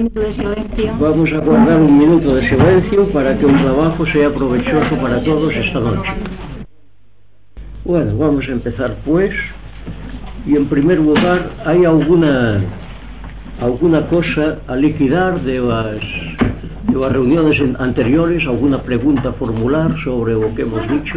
minuto de silencio. Vamos a guardar un minuto de silencio para que el trabajo sea provechoso para todos esta noche. Bueno, vamos a empezar pues. Y en primer lugar, ¿hay alguna cosa a liquidar de las reuniones anteriores? ¿Alguna pregunta a formular sobre lo que hemos dicho?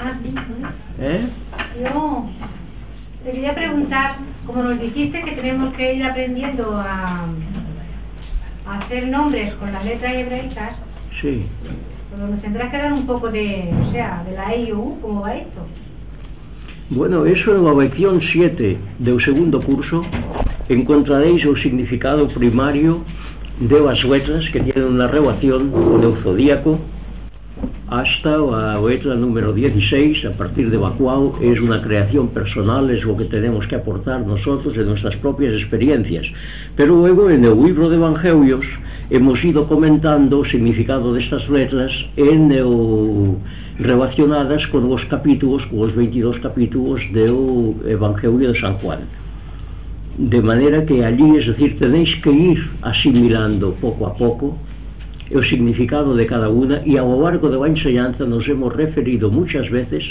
Yo te quería preguntar, como nos dijiste que tenemos que ir aprendiendo a hacer nombres con las letras hebraicas, sí, pues nos tendrás que dar un poco de la E y U, ¿cómo va esto? Bueno, eso en la lección 7 del segundo curso encontraréis el significado primario de las letras que tienen una relación con el zodíaco hasta la letra número 16, a partir de la cual es una creación personal, es lo que tenemos que aportar nosotros de nuestras propias experiencias. Pero luego en el libro de Evangelios hemos ido comentando el significado de estas letras relacionadas con los capítulos, con los 22 capítulos del Evangelio de San Juan. De manera que allí, es decir, tenéis que ir asimilando poco a poco el significado de cada una, y a lo largo de la enseñanza nos hemos referido muchas veces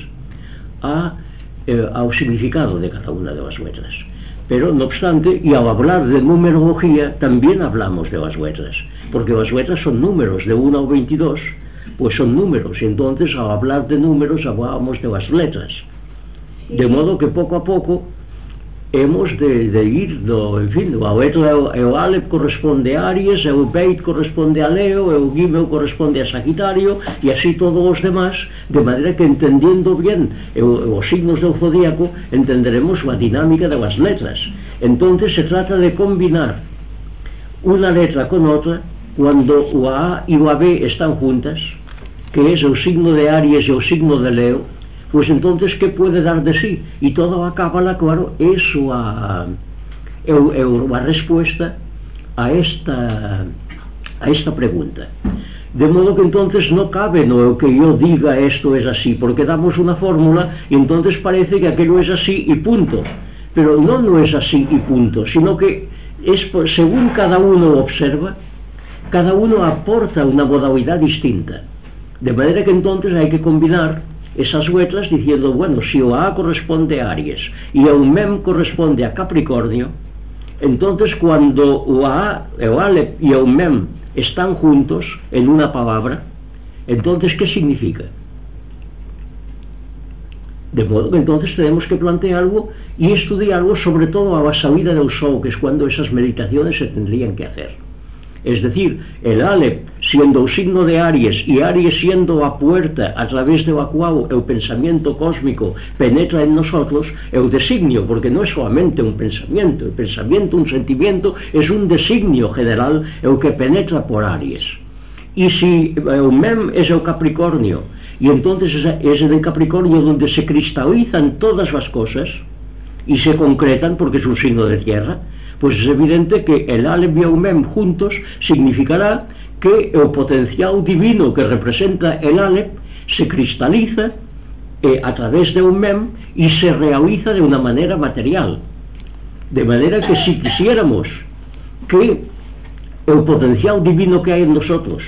al significado de cada una de las letras. Pero no obstante, y al hablar de numerología también hablamos de las letras, porque las letras son números, de 1 al 22 pues son números, y entonces al hablar de números hablábamos de las letras, de modo que poco a poco hemos de ir, en fin, la letra, el Aleph corresponde a Aries, el Beit corresponde a Leo, el Gimel corresponde a Sagitario, y así todos los demás, de manera que entendiendo bien los signos del zodíaco, entenderemos la dinámica de las letras. Entonces se trata de combinar una letra con otra cuando la A y la B están juntas, que es el signo de Aries y el signo de Leo. Pues entonces, ¿qué puede dar de sí? Y toda la cábala, claro, es la respuesta a esta pregunta. De modo que entonces no cabe el que yo diga esto es así, porque damos una fórmula y entonces parece que aquello es así y punto. Pero no es así y punto, sino que es según cada uno observa, cada uno aporta una modalidad distinta. De manera que entonces hay que combinar esas letras diciendo, bueno, si la A corresponde a Aries y el Mem corresponde a Capricornio, entonces cuando la A, el Aleph y el Mem están juntos en una palabra, entonces ¿qué significa? De modo que entonces tenemos que plantearlo y estudiarlo, sobre todo a la salida del sol, que es cuando esas meditaciones se tendrían que hacer. Es decir, el Aleph siendo el signo de Aries y Aries siendo la puerta a través de la cual el pensamiento cósmico penetra en nosotros, el designio, porque no es solamente un pensamiento, el pensamiento, un sentimiento, es un designio general el que penetra por Aries. Y si el Mem es el Capricornio, y entonces es en el Capricornio donde se cristalizan todas las cosas y se concretan, porque es un signo de tierra, pues es evidente que el Aleph y el Mem juntos significará que el potencial divino que representa el Aleph se cristaliza a través de un Mem y se realiza de una manera material. De manera que si quisiéramos que el potencial divino que hay en nosotros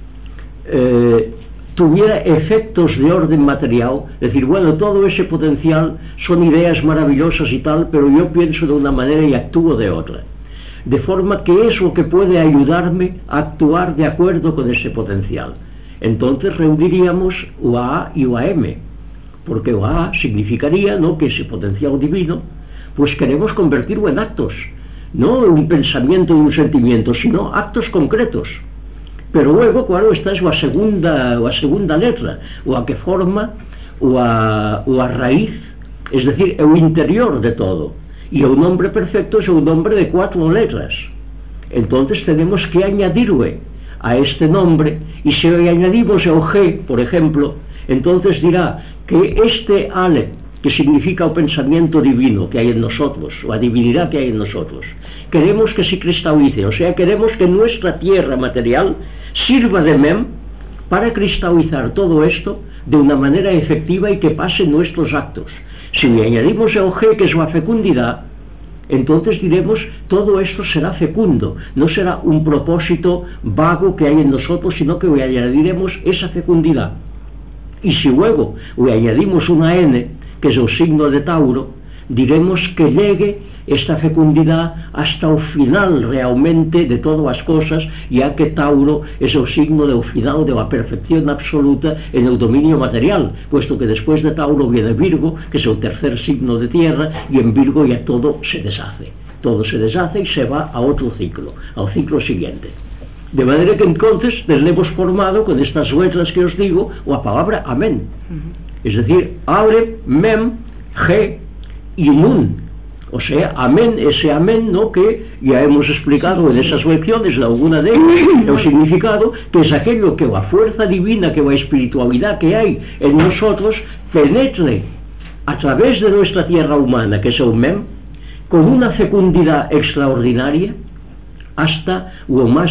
tuviera efectos de orden material, es decir, bueno, todo ese potencial son ideas maravillosas y tal, pero yo pienso de una manera y actúo de otra. De forma que es lo que puede ayudarme a actuar de acuerdo con ese potencial. Entonces reuniríamos la A y la M, porque la A significaría, ¿no?, que ese potencial divino, pues queremos convertirlo en actos, no un pensamiento y un sentimiento, sino actos concretos. Pero luego, claro, esta es la segunda letra, la que forma la raíz, es decir, el interior de todo. Y el nombre perfecto es un nombre de 4 letras. Entonces tenemos que añadirle a este nombre, y si le añadimos el G, por ejemplo, entonces dirá que este Aleph, que significa el pensamiento divino que hay en nosotros, la divinidad que hay en nosotros, queremos que se cristalice, o sea, queremos que nuestra tierra material sirva de Mem para cristalizar todo esto de una manera efectiva y que pase en nuestros actos. Si le añadimos el G, que es la fecundidad, entonces diremos, todo esto será fecundo, no será un propósito vago que hay en nosotros, sino que añadiremos esa fecundidad. Y si luego le añadimos una N, que es el signo de Tauro, diremos que llegue esta fecundidad hasta el final realmente de todas las cosas, ya que Tauro es el signo del final, de la perfección absoluta en el dominio material, puesto que después de Tauro viene Virgo, que es el tercer signo de tierra, y en Virgo ya todo se deshace y se va a otro ciclo, al ciclo siguiente. De manera que entonces tenemos formado con estas letras que os digo la palabra amén, es decir, abre, mem, ge y nun. O sea, amén, ese amén, ¿no?, que ya hemos explicado en esas lecciones, alguna de ellas, el significado, que es aquello que la fuerza divina, que la espiritualidad que hay en nosotros, penetre a través de nuestra tierra humana, que es el mem, con una fecundidad extraordinaria, hasta lo más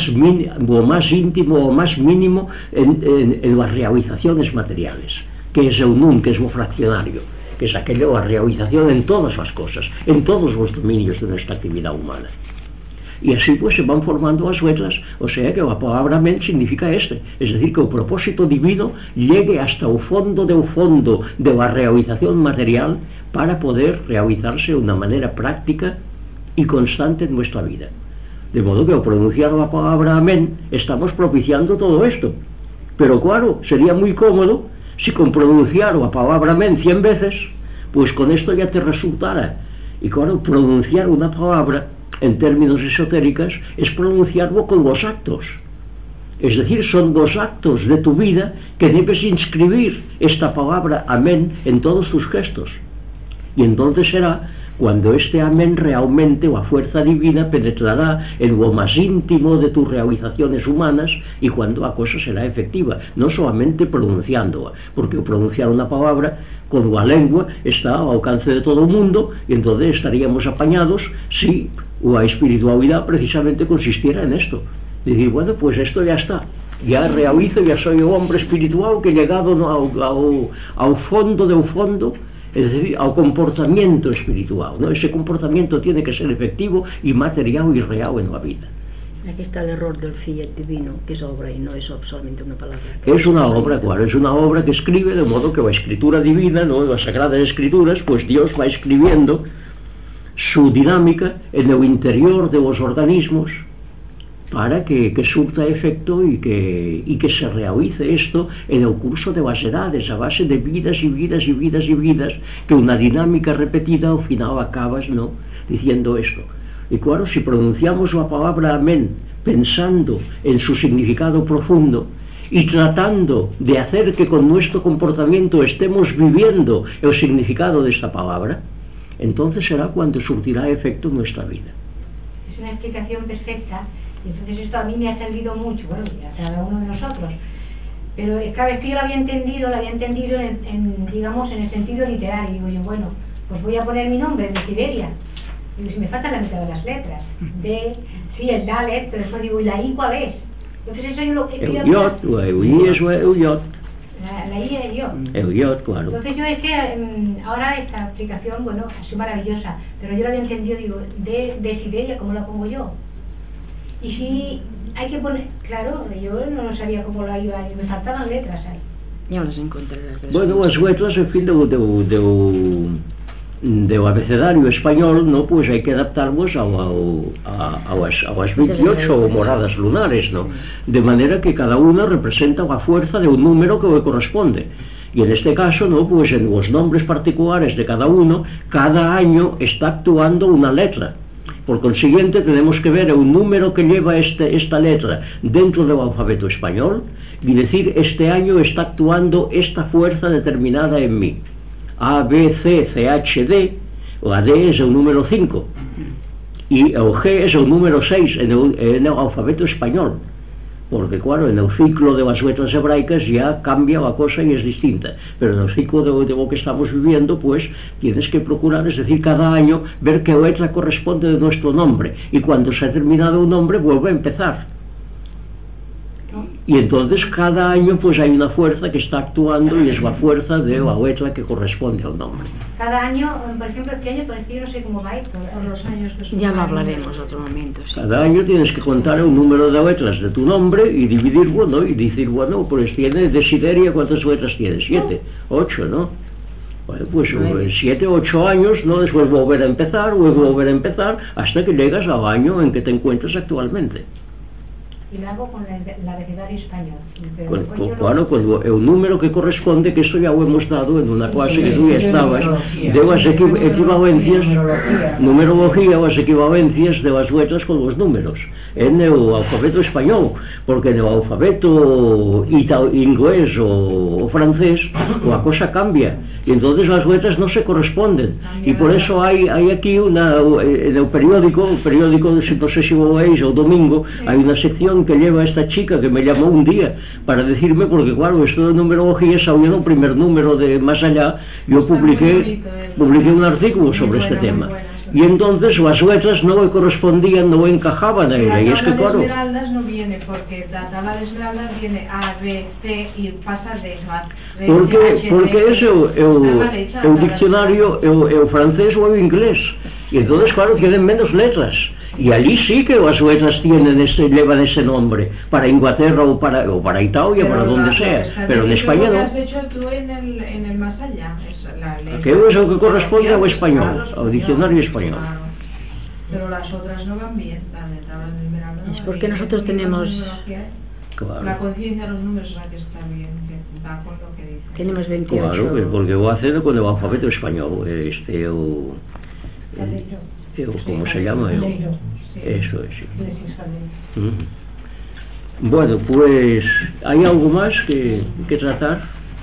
íntimo, lo más mínimo en las realizaciones materiales, que es el nun, que es lo fraccionario, que es aquello, la realización en todas las cosas, en todos los dominios de nuestra actividad humana. Y así pues se van formando las letras, o sea que la palabra amén significa es decir, que el propósito divino llegue hasta el fondo de la realización material para poder realizarse de una manera práctica y constante en nuestra vida. De modo que al pronunciar la palabra amén estamos propiciando todo esto. Pero claro, sería muy cómodo si con pronunciar la palabra amén 100 veces, pues con esto ya te resultara. Y claro, pronunciar una palabra en términos esotéricos es pronunciarlo con los actos. Es decir, son los actos de tu vida que debes inscribir esta palabra amén en todos tus gestos. Y entonces será cuando este amén realmente, la fuerza divina, penetrará en lo más íntimo de tus realizaciones humanas, y cuando la cosa será efectiva, no solamente pronunciándola, porque pronunciar una palabra con la lengua está al alcance de todo el mundo, y entonces estaríamos apañados si la espiritualidad precisamente consistiera en esto. Decir, bueno, pues esto ya está, ya realizo, ya soy un hombre espiritual que he llegado al fondo del fondo, es decir, al comportamiento espiritual, ¿no? Ese comportamiento tiene que ser efectivo y material y real en la vida. Aquí está el error del fiat divino, que es obra y no es solamente una palabra. Es una obra, claro, es una obra que escribe, de modo que la escritura divina, ¿no?, las sagradas escrituras, pues Dios va escribiendo su dinámica en el interior de los organismos para que surta efecto y que se realice esto en el curso de las edades, a base de vidas y vidas y vidas y vidas, que una dinámica repetida al final acabas, ¿no?, diciendo esto. Y claro, si pronunciamos la palabra amén pensando en su significado profundo y tratando de hacer que con nuestro comportamiento estemos viviendo el significado de esta palabra, entonces será cuando surtirá efecto en nuestra vida. Es una explicación perfecta. Y entonces esto a mí me ha servido mucho, bueno, a cada uno de nosotros. Pero cada vez que yo lo había entendido digamos, en el sentido literario. Digo yo, bueno, pues voy a poner mi nombre, de Siberia. Digo, si me faltan la mitad de las letras. Sí, el Dalet, pero después digo, ¿y la I cuál es? Entonces eso yo lo que el yot, el I es el yot. La I es el yot. El yot, claro. Entonces yo es que ahora esta explicación, bueno, ha sido maravillosa, pero yo lo había entendido, digo, de Siberia, ¿cómo la pongo yo? Y si hay que poner, claro, yo no sabía cómo la iba, me faltaban letras ahí. Ya las encontré. Bueno, las letras, en fin, del abecedario español, ¿no?, pues hay que adaptarlos a las 28 moradas lunares, ¿no?, de manera que cada una representa la fuerza de un número que le corresponde. Y en este caso, ¿no?, pues en los nombres particulares de cada uno, cada año está actuando una letra. Por consiguiente, tenemos que ver un número que lleva esta letra dentro del alfabeto español y decir, este año está actuando esta fuerza determinada en mí. A, B, C, C, H, D, la D es el número 5 y el G es el número 6 en el alfabeto español. Porque claro, en el ciclo de las letras hebraicas ya cambia la cosa y es distinta, pero en el ciclo de lo que estamos viviendo, pues tienes que procurar, es decir, cada año ver qué letra corresponde de nuestro nombre, y cuando se ha terminado un nombre vuelve a empezar. y entonces cada año pues hay una fuerza que está actuando y es la fuerza de la letra que corresponde al nombre. Cada año, por ejemplo, este año, pues yo no sé cómo va a ir, por los años que Ya lo hablaremos otro momento, sí. Cada año tienes que contar un número de letras de tu nombre y dividirlo, ¿no? Y decir, bueno, pues tiene Desideria, ¿cuántas letras tiene? 7, 8, ¿no? Bueno, pues 7 o 8 años, ¿no? Después volver a empezar, luego volver a empezar, hasta que llegas al año en que te encuentras actualmente. Y lo hago con el abecedario español. Cuando el número que corresponde, que eso ya lo hemos dado en una clase que tú ya estabas, de las equivalencias, numerología, las equivalencias de las letras con los números, en el alfabeto español, porque en el alfabeto inglés o francés la cosa cambia, y entonces las letras no se corresponden, y por eso hay aquí en el periódico, no sé si lo veis, el domingo, hay una sección que lleva esta chica que me llamó un día para decirme, porque claro, esto de numerología salió en el primer número de Más Allá, yo publiqué un artículo sobre este tema, y entonces las letras no le correspondían, no le encajaban a ella, y es que claro, la tabla de esmeraldas no viene, porque la tabla de esmeraldas viene A, B, C y pasa de porque es el diccionario, el francés o el inglés, y entonces claro, tienen menos letras. Y allí sí que las letras llevan ese nombre, para Inglaterra o para Italia, para donde sea, pero en España no. Has hecho tú en el Más Allá, Aquello es lo que corresponde al español, al diccionario español. Claro. Pero las otras no van bien, es porque nosotros tenemos... Claro. La conciencia de los números es la que está bien, que va con lo que dice. Tenemos 28. Claro, porque lo hacen con el alfabeto español, ¿cómo se llama? Eso es, sí. Bueno, pues, ¿hay algo más que tratar?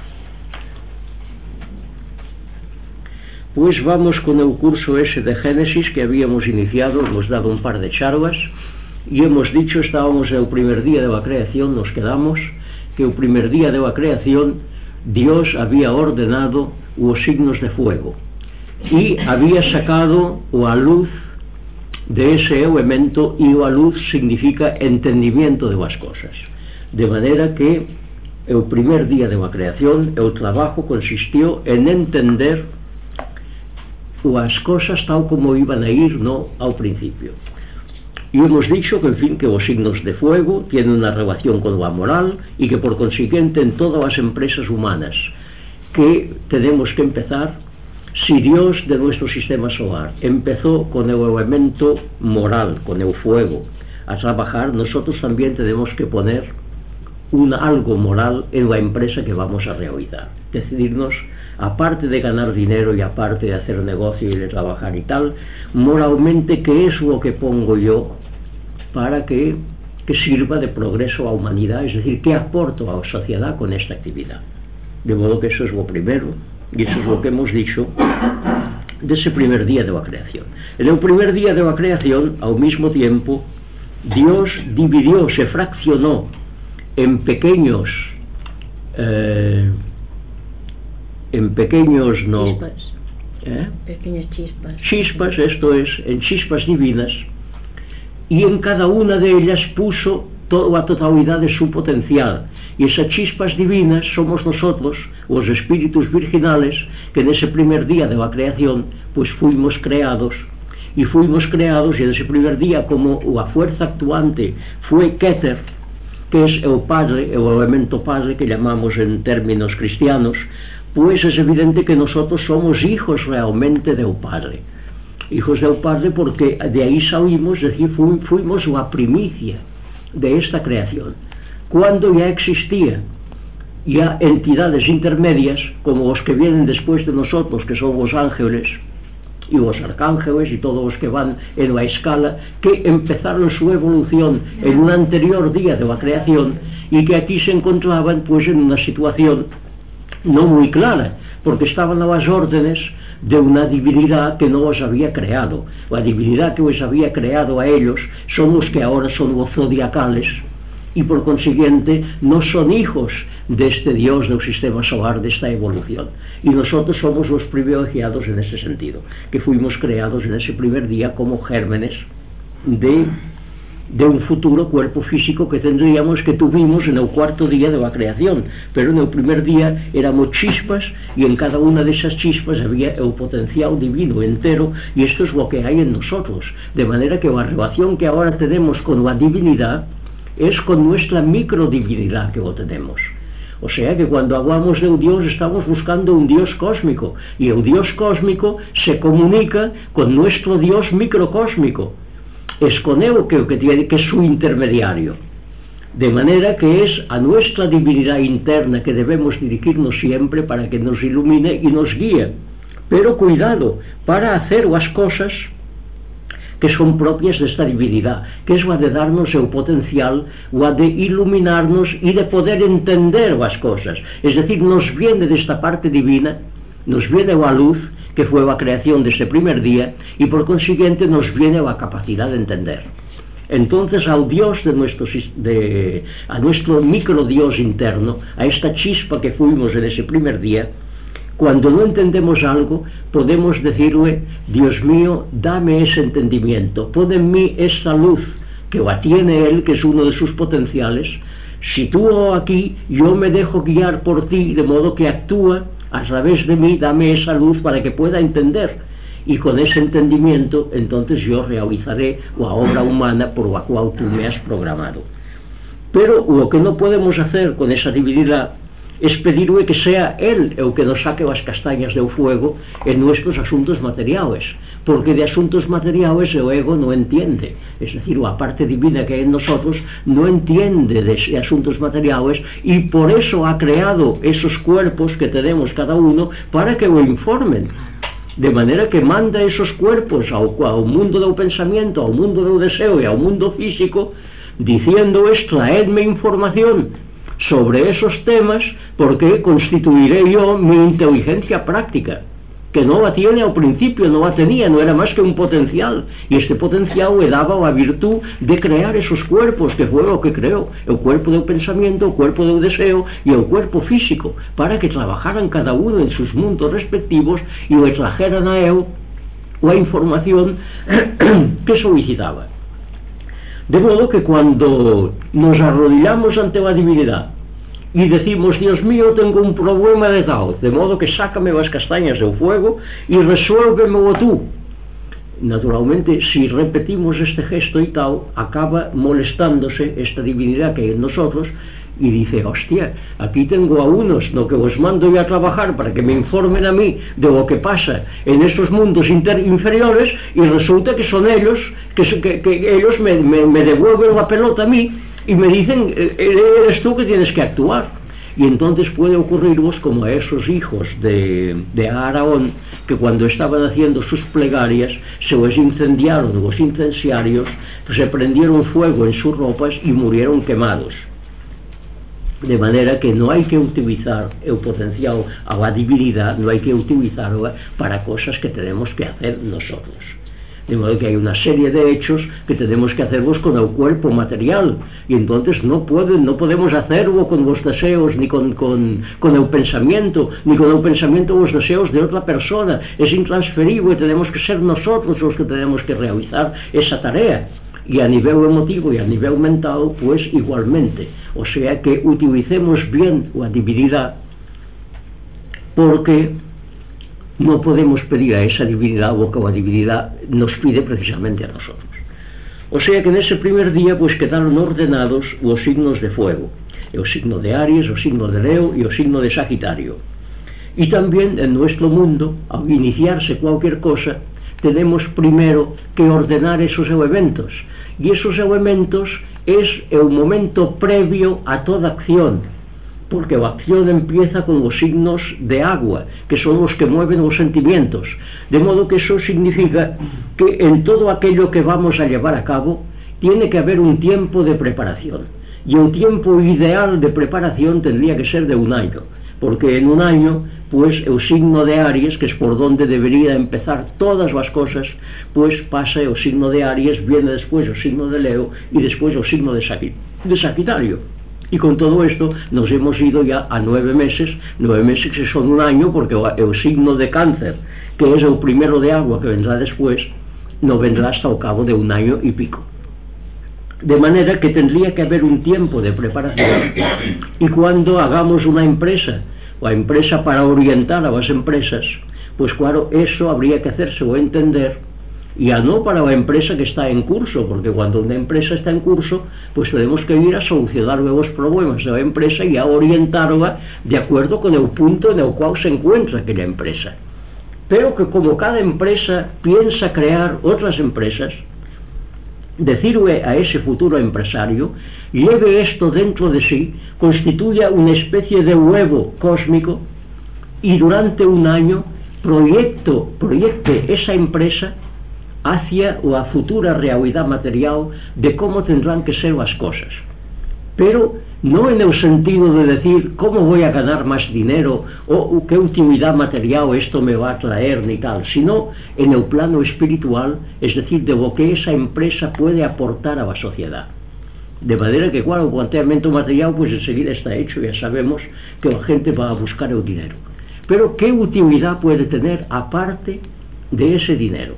Pues vamos con el curso ese de Génesis que habíamos iniciado, hemos dado un par de charlas, y hemos dicho, estábamos en el primer día de la creación, nos quedamos, que el primer día de la creación Dios había ordenado los signos de fuego, y había sacado la luz de ese elemento, y la luz significa entendimiento de las cosas, de manera que el primer día de la creación el trabajo consistió en entender las cosas tal como iban a ir, no al principio. Y hemos dicho que, en fin, que los signos de fuego tienen una relación con la moral, y que por consiguiente en todas las empresas humanas que tenemos que empezar, si Dios de nuestro sistema solar empezó con el elemento moral, con el fuego, a trabajar, nosotros también tenemos que poner algo moral en la empresa que vamos a realizar. Decidirnos, aparte de ganar dinero y aparte de hacer negocio y de trabajar y tal, moralmente qué es lo que pongo yo para que sirva de progreso a la humanidad, es decir, qué aporto a la sociedad con esta actividad. De modo que eso es lo primero, y eso es lo que hemos dicho de ese primer día de la creación. En el primer día de la creación, al mismo tiempo, Dios dividió, se fraccionó en pequeños pequeñas chispas, esto es, en chispas divinas, y en cada una de ellas puso toda la totalidad de su potencial, y esas chispas divinas somos nosotros, los espíritus virginales, que en ese primer día de la creación pues fuimos creados, y en ese primer día, como la fuerza actuante fue Keter, que es el Padre, el elemento Padre que llamamos en términos cristianos, pues es evidente que nosotros somos hijos realmente del Padre, porque de ahí salimos, es decir, fuimos la primicia de esta creación, cuando ya existía entidades intermedias como los que vienen después de nosotros, que son los ángeles y los arcángeles y todos los que van en la escala, que empezaron su evolución en un anterior día de la creación, y que aquí se encontraban pues en una situación no muy clara, porque estaban a las órdenes de una divinidad que no los había creado. La divinidad que los había creado a ellos son los que ahora son los zodiacales, y por consiguiente no son hijos de este Dios del sistema solar, de esta evolución, y nosotros somos los privilegiados en ese sentido, que fuimos creados en ese primer día como gérmenes de de un futuro cuerpo físico que tendríamos, que tuvimos en el cuarto día de la creación, pero en el primer día éramos chispas y en cada una de esas chispas había el potencial divino entero, y esto es lo que hay en nosotros, de manera que la relación que ahora tenemos con la divinidad es con nuestra microdivinidad que lo tenemos. O sea que cuando hablamos de un Dios estamos buscando un Dios cósmico, y el Dios cósmico se comunica con nuestro Dios microcósmico. Es con él que es su intermediario. De manera que es a nuestra divinidad interna que debemos dirigirnos siempre para que nos ilumine y nos guíe. Pero cuidado, para hacer las cosas que son propias de esta divinidad, que es la de darnos el potencial, la de iluminarnos y de poder entender las cosas. Es decir, nos viene de esta parte divina, nos viene la luz, que fue la creación de ese primer día, y por consiguiente nos viene la capacidad de entender. Entonces al Dios a nuestro micro Dios interno, a esta chispa que fuimos en ese primer día, cuando no entendemos algo, podemos decirle: Dios mío, dame ese entendimiento, pon en mí esa luz, que la tiene Él, que es uno de sus potenciales. Sitúo aquí, yo me dejo guiar por ti, de modo que actúa a través de mí, dame esa luz para que pueda entender, y con ese entendimiento entonces yo realizaré la obra humana por la cual tú me has programado. Pero lo que no podemos hacer con esa divinidad es pedirle que sea Él el que nos saque las castañas del fuego en nuestros asuntos materiales, porque de asuntos materiales el ego no entiende, es decir, la parte divina que hay en nosotros no entiende de asuntos materiales, y por eso ha creado esos cuerpos que tenemos cada uno para que lo informen, de manera que manda esos cuerpos al mundo del pensamiento, al mundo del deseo y al mundo físico, diciendo: traedme información sobre esos temas, porque constituiré yo mi inteligencia práctica, que no la tiene al principio, no la tenía, no era más que un potencial, y este potencial le daba la virtud de crear esos cuerpos, que fue lo que creó, el cuerpo del pensamiento, el cuerpo del deseo y el cuerpo físico, para que trabajaran cada uno en sus mundos respectivos y le trajeran a él la información que solicitaba. De modo que cuando nos arrodillamos ante la divinidad y decimos: Dios mío, tengo un problema de tal, de modo que sácame las castañas del fuego y resuélvemelo tú. Naturalmente, si repetimos este gesto y tal, acaba molestándose esta divinidad que hay en nosotros y dice: hostia, aquí tengo a unos que los mando yo a trabajar para que me informen a mí de lo que pasa en estos mundos inferiores, y resulta que son ellos, que ellos me devuelven la pelota a mí y me dicen: eres tú que tienes que actuar. Y entonces puede ocurrirnos como a esos hijos de Aarón, que cuando estaban haciendo sus plegarias se les incendiaron los incenciarios, se prendieron fuego en sus ropas y murieron quemados. De manera que no hay que utilizar el potencial a la divinidad, no hay que utilizarla para cosas que tenemos que hacer nosotros. De modo que hay una serie de hechos que tenemos que hacerlos con el cuerpo material, y entonces no podemos hacerlo con los deseos, ni con el pensamiento, ni con el pensamiento o los deseos de otra persona. Es intransferible, tenemos que ser nosotros los que tenemos que realizar esa tarea. Y a nivel emotivo y a nivel mental, pues igualmente. O sea que utilicemos bien la divinidad, porque no podemos pedir a esa divinidad lo que la divinidad nos pide precisamente a nosotros. O sea que en ese primer día pues quedaron ordenados los signos de fuego, el signo de Aries, el signo de Leo y el signo de Sagitario. Y también en nuestro mundo, al iniciarse cualquier cosa, tenemos primero que ordenar esos elementos, y esos elementos es el momento previo a toda acción, porque la acción empieza con los signos de agua, que son los que mueven los sentimientos, de modo que eso significa que en todo aquello que vamos a llevar a cabo tiene que haber un tiempo de preparación, y el tiempo ideal de preparación tendría que ser de un año, porque en un año pues el signo de Aries, que es por donde debería empezar todas las cosas, pues pasa el signo de Aries, viene después el signo de Leo y después el signo de Sagitario. Y con todo esto nos hemos ido ya a 9 meses que son un año, porque el signo de Cáncer, que es el primero de agua que vendrá después, no vendrá hasta el cabo de un año y pico. De manera que tendría que haber un tiempo de preparación, y cuando hagamos una empresa, o a empresa para orientar a las empresas, pues claro, eso habría que hacerse o entender, ya no para la empresa que está en curso, porque cuando una empresa está en curso, pues tenemos que ir a solucionar los problemas de la empresa y a orientarla de acuerdo con el punto en el cual se encuentra aquella empresa. Pero que como cada empresa piensa crear otras empresas, decirle a ese futuro empresario, lleve esto dentro de sí, constituya una especie de huevo cósmico y durante un año proyecte esa empresa hacia la futura realidad material de cómo tendrán que ser las cosas. Pero no en el sentido de decir cómo voy a ganar más dinero o qué utilidad material esto me va a traer ni tal, sino en el plano espiritual, es decir, de lo que esa empresa puede aportar a la sociedad. De manera que, claro, el planteamiento material pues enseguida está hecho, ya sabemos que la gente va a buscar el dinero. Pero ¿qué utilidad puede tener aparte de ese dinero?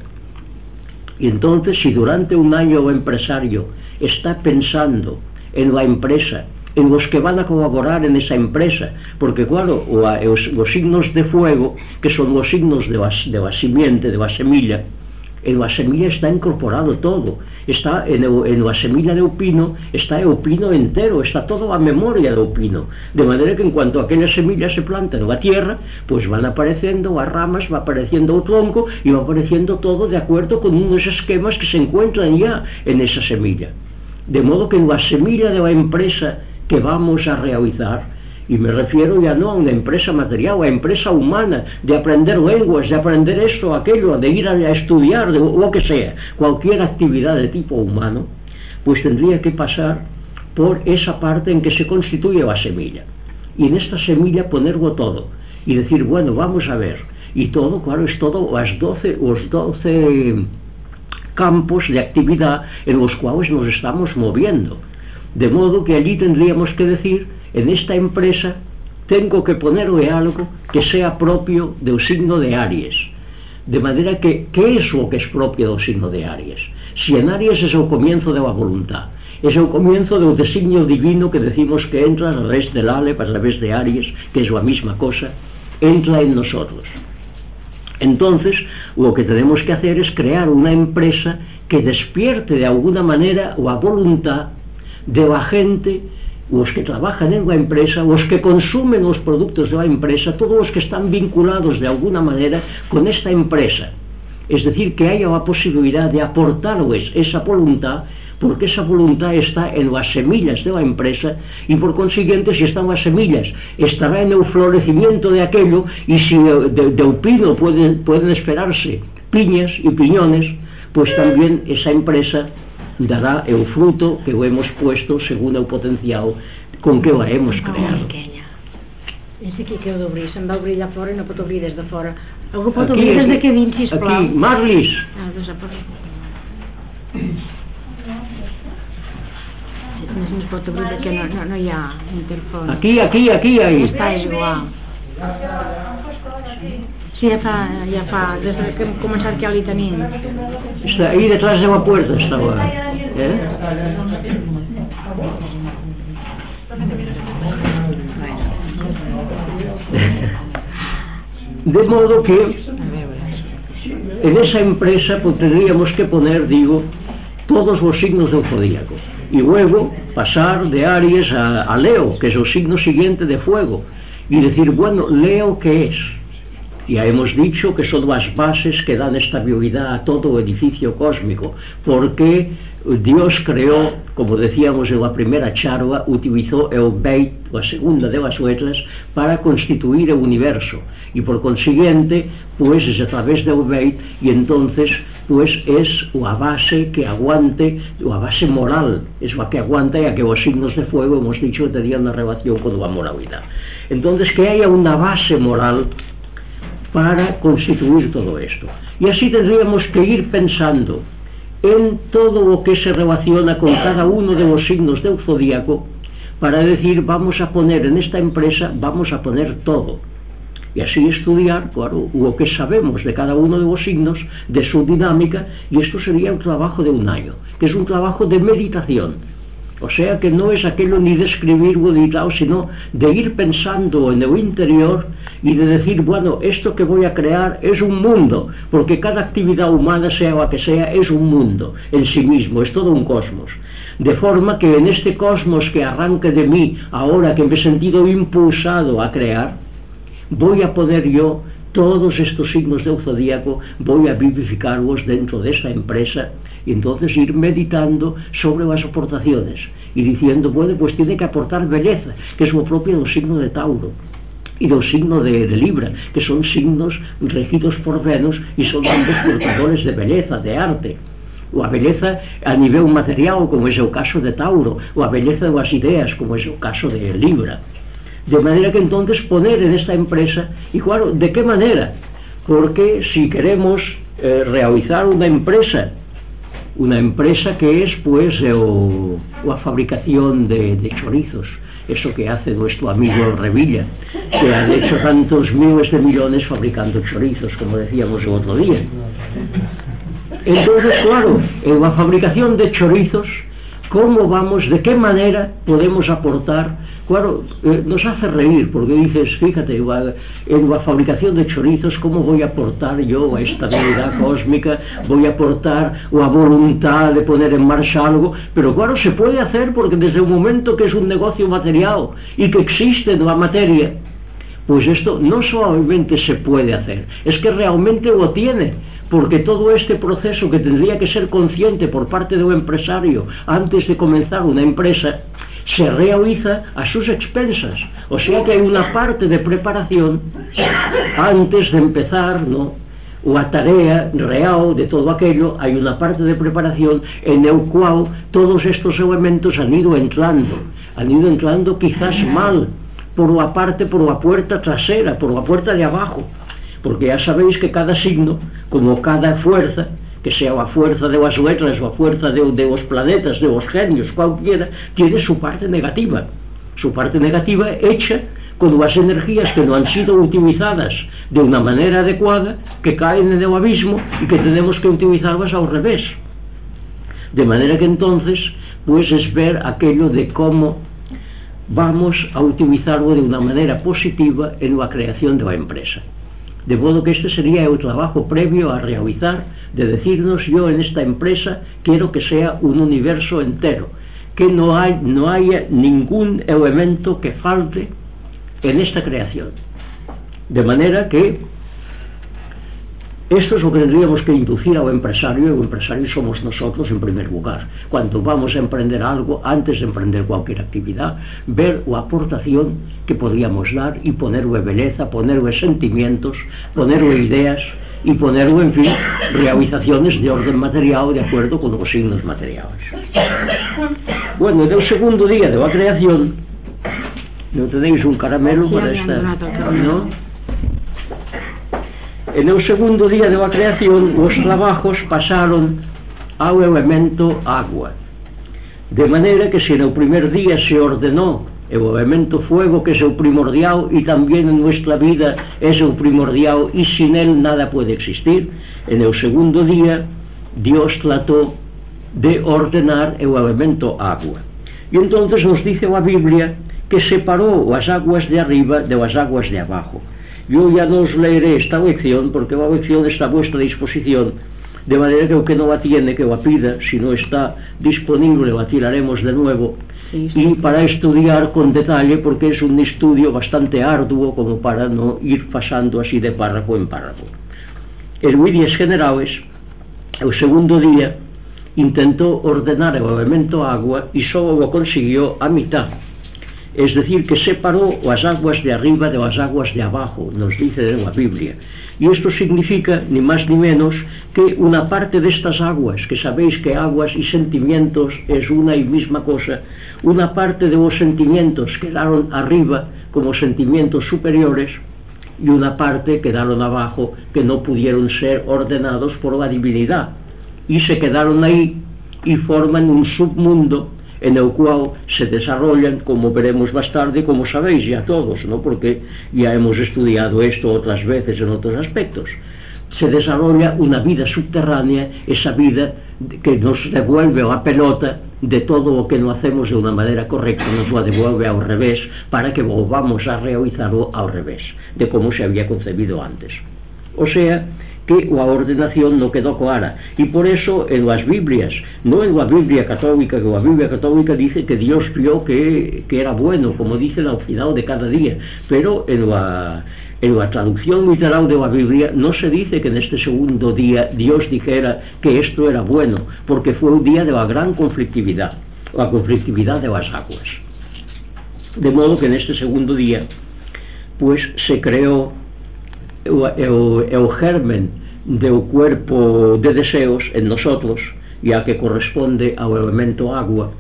Y entonces, si durante un año el empresario está pensando en la empresa, en los que van a colaborar en esa empresa, porque claro, los signos de fuego, que son los signos de la simiente, de la semilla, en la semilla está incorporado todo, está en la semilla del pino, está el pino entero, está toda la memoria del pino, de manera que en cuanto aquella semilla se planta en la tierra, pues van apareciendo las ramas, va apareciendo el tronco y va apareciendo todo de acuerdo con unos esquemas que se encuentran ya en esa semilla. De modo que en la semilla de la empresa que vamos a realizar, y me refiero ya no a una empresa material, a una empresa humana, de aprender lenguas, de aprender esto, aquello, de ir a estudiar, de lo que sea, cualquier actividad de tipo humano, pues tendría que pasar por esa parte en que se constituye la semilla. Y en esta semilla ponerlo todo, y decir, bueno, vamos a ver, y todo, claro, es todo los 12 campos de actividad en los cuales nos estamos moviendo. De modo que allí tendríamos que decir, en esta empresa tengo que ponerle algo que sea propio del signo de Aries. De manera que, ¿qué es lo que es propio del signo de Aries? Si en Aries es el comienzo de la voluntad, es el comienzo del designio divino que decimos que entra a través del Aleph, a través de Aries, que es la misma cosa, entra en nosotros. Entonces, lo que tenemos que hacer es crear una empresa que despierte de alguna manera la voluntad de la gente, los que trabajan en la empresa, los que consumen los productos de la empresa, todos los que están vinculados de alguna manera con esta empresa. Es decir, que haya la posibilidad de aportarles esa voluntad, porque esa voluntad está en las semillas de la empresa, y por consiguiente, si están las semillas, estará en el florecimiento de aquello, y si del pino pueden esperarse piñas y piñones, pues también esa empresa dará el fruto que lo hemos puesto según el potencial con que la hemos creado. Ese aquí que heu d'obrir, se'n va obrir allà fora i no pot obrir des de fora. Algú pot obrir des d'aquí dins, sisplau. Aquí, Marlis. No es pot obrir perquè no hi ha interfon. Aquí, ahí. Està igual. Sí, ja fa, des que hem començat que ja l'hi tenim. Está ahí detrás de la puerta, estaba. De modo que en esa empresa pues, tendríamos que poner, digo, todos los signos del zodíaco. Y luego pasar de Aries a Leo, que es el signo siguiente de fuego. Y decir, bueno, Leo, ¿qué es? Ya hemos dicho que son las bases que dan estabilidad a todo edificio cósmico, porque Dios creó, como decíamos en la primera charla, utilizó el Beit, la segunda de las letras, para constituir el universo, y por consiguiente, pues es a través del Beit, y entonces, pues es la base que aguante, la base moral, es la que aguanta, ya que los signos de fuego, hemos dicho, tenían una relación con la moralidad. Entonces, que haya una base moral para constituir todo esto. Y así tendríamos que ir pensando en todo lo que se relaciona con cada uno de los signos del zodíaco, para decir, vamos a poner en esta empresa, vamos a poner todo. y así estudiar, claro, lo que sabemos de cada uno de los signos, de su dinámica, y esto sería un trabajo de un año, que es un trabajo de meditación. O sea que no es aquello ni de escribir o de tal, sino de ir pensando en el interior y de decir, bueno, esto que voy a crear es un mundo, porque cada actividad humana, sea la que sea, es un mundo en sí mismo, es todo un cosmos. De forma que en este cosmos que arranca de mí, ahora que me he sentido impulsado a crear, voy a poder yo, todos estos signos del zodíaco, voy a vivificarlos dentro de esta empresa, y entonces ir meditando sobre las aportaciones, y diciendo, bueno, pues tiene que aportar belleza, que es lo propio del signo de Tauro, y del signo de Libra, que son signos regidos por Venus, y son ambos portadores de belleza, de arte. O a belleza a nivel material, como es el caso de Tauro, o a belleza de las ideas, como es el caso de Libra. De manera que entonces poner en esta empresa, y claro, ¿de qué manera? Porque si queremos realizar una empresa que es pues la fabricación de chorizos, eso que hace nuestro amigo Revilla, que ha hecho tantos miles de millones fabricando chorizos, como decíamos el otro día. Entonces, claro, en la fabricación de chorizos, ¿cómo vamos, de qué manera podemos aportar? Claro, nos hace reír, porque dices, fíjate, en la fabricación de chorizos, ¿cómo voy a aportar yo a esta estabilidad cósmica? Voy a aportar la voluntad de poner en marcha algo, pero claro, se puede hacer porque desde el momento que es un negocio material y que existe en la materia, pues esto no solamente se puede hacer, es que realmente lo tiene, porque todo este proceso que tendría que ser consciente por parte de un empresario antes de comenzar una empresa, se realiza a sus expensas. O sea que hay una parte de preparación antes de empezar, ¿no?, la tarea real de todo aquello. Hay una parte de preparación en el cual todos estos elementos han ido entrando quizás mal, por la puerta trasera, por la puerta de abajo, porque ya sabéis que cada signo, como cada fuerza, que sea la fuerza de las letras, la fuerza de los planetas, de los genios, cualquiera, tiene su parte negativa hecha con las energías que no han sido utilizadas de una manera adecuada, que caen en el abismo y que tenemos que utilizarlas al revés. De manera que entonces, pues es ver aquello de cómo vamos a utilizarlo de una manera positiva en la creación de la empresa. De modo que este sería el trabajo previo a realizar, de decirnos, yo en esta empresa quiero que sea un universo entero, que no haya ningún elemento que falte en esta creación. De manera que esto es lo que tendríamos que inducir al empresario, y el empresario somos nosotros en primer lugar. Cuando vamos a emprender algo, antes de emprender cualquier actividad, ver la aportación que podríamos dar y ponerle belleza, ponerle sentimientos, ponerle ideas y ponerle, en fin, realizaciones de orden material de acuerdo con los signos materiales. Bueno, en el segundo día de la creación, ¿no tenéis un caramelo para esta? ¿No? En el segundo día de la creación, los trabajos pasaron al elemento agua. De manera que si en el primer día se ordenó el elemento fuego, que es el primordial, y también en nuestra vida es el primordial, y sin él nada puede existir, en el segundo día Dios trató de ordenar el elemento agua. Y entonces nos dice la Biblia que separó las aguas de arriba de las aguas de abajo. Yo ya no os leeré esta lección, porque la lección está a vuestra disposición, de manera que el que no la tiene, que la pida. Si no está disponible, la tiraremos de nuevo, y para estudiar con detalle, porque es un estudio bastante arduo, como para no ir pasando así de párrafo en párrafo. En líneas generales, el segundo día intentó ordenar el elemento agua y solo lo consiguió a mitad. Es decir, que separó las aguas de arriba de las aguas de abajo, nos dice en la Biblia. Y esto significa, ni más ni menos, que una parte de estas aguas, que sabéis que aguas y sentimientos es una y misma cosa, una parte de los sentimientos quedaron arriba como sentimientos superiores, y una parte quedaron abajo, que no pudieron ser ordenados por la divinidad, y se quedaron ahí, y forman un submundo en el cual se desarrollan, como veremos más tarde, como sabéis ya todos, ¿no? Porque ya hemos estudiado esto otras veces en otros aspectos. Se desarrolla una vida subterránea, esa vida que nos devuelve la pelota de todo lo que no hacemos de una manera correcta, nos la devuelve al revés, para que volvamos a realizarlo al revés, de cómo se había concebido antes. O sea, que la ordenación no quedó clara, y por eso en las Biblias, no en la Biblia católica, que la Biblia católica dice que Dios vio que era bueno, como dicen al final de cada día, pero en la traducción literal de la Biblia no se dice que en este segundo día Dios dijera que esto era bueno, porque fue un día de la gran conflictividad, la conflictividad de las aguas. De modo que en este segundo día, pues se creó el germen del cuerpo de deseos en nosotros, ya que corresponde al elemento agua,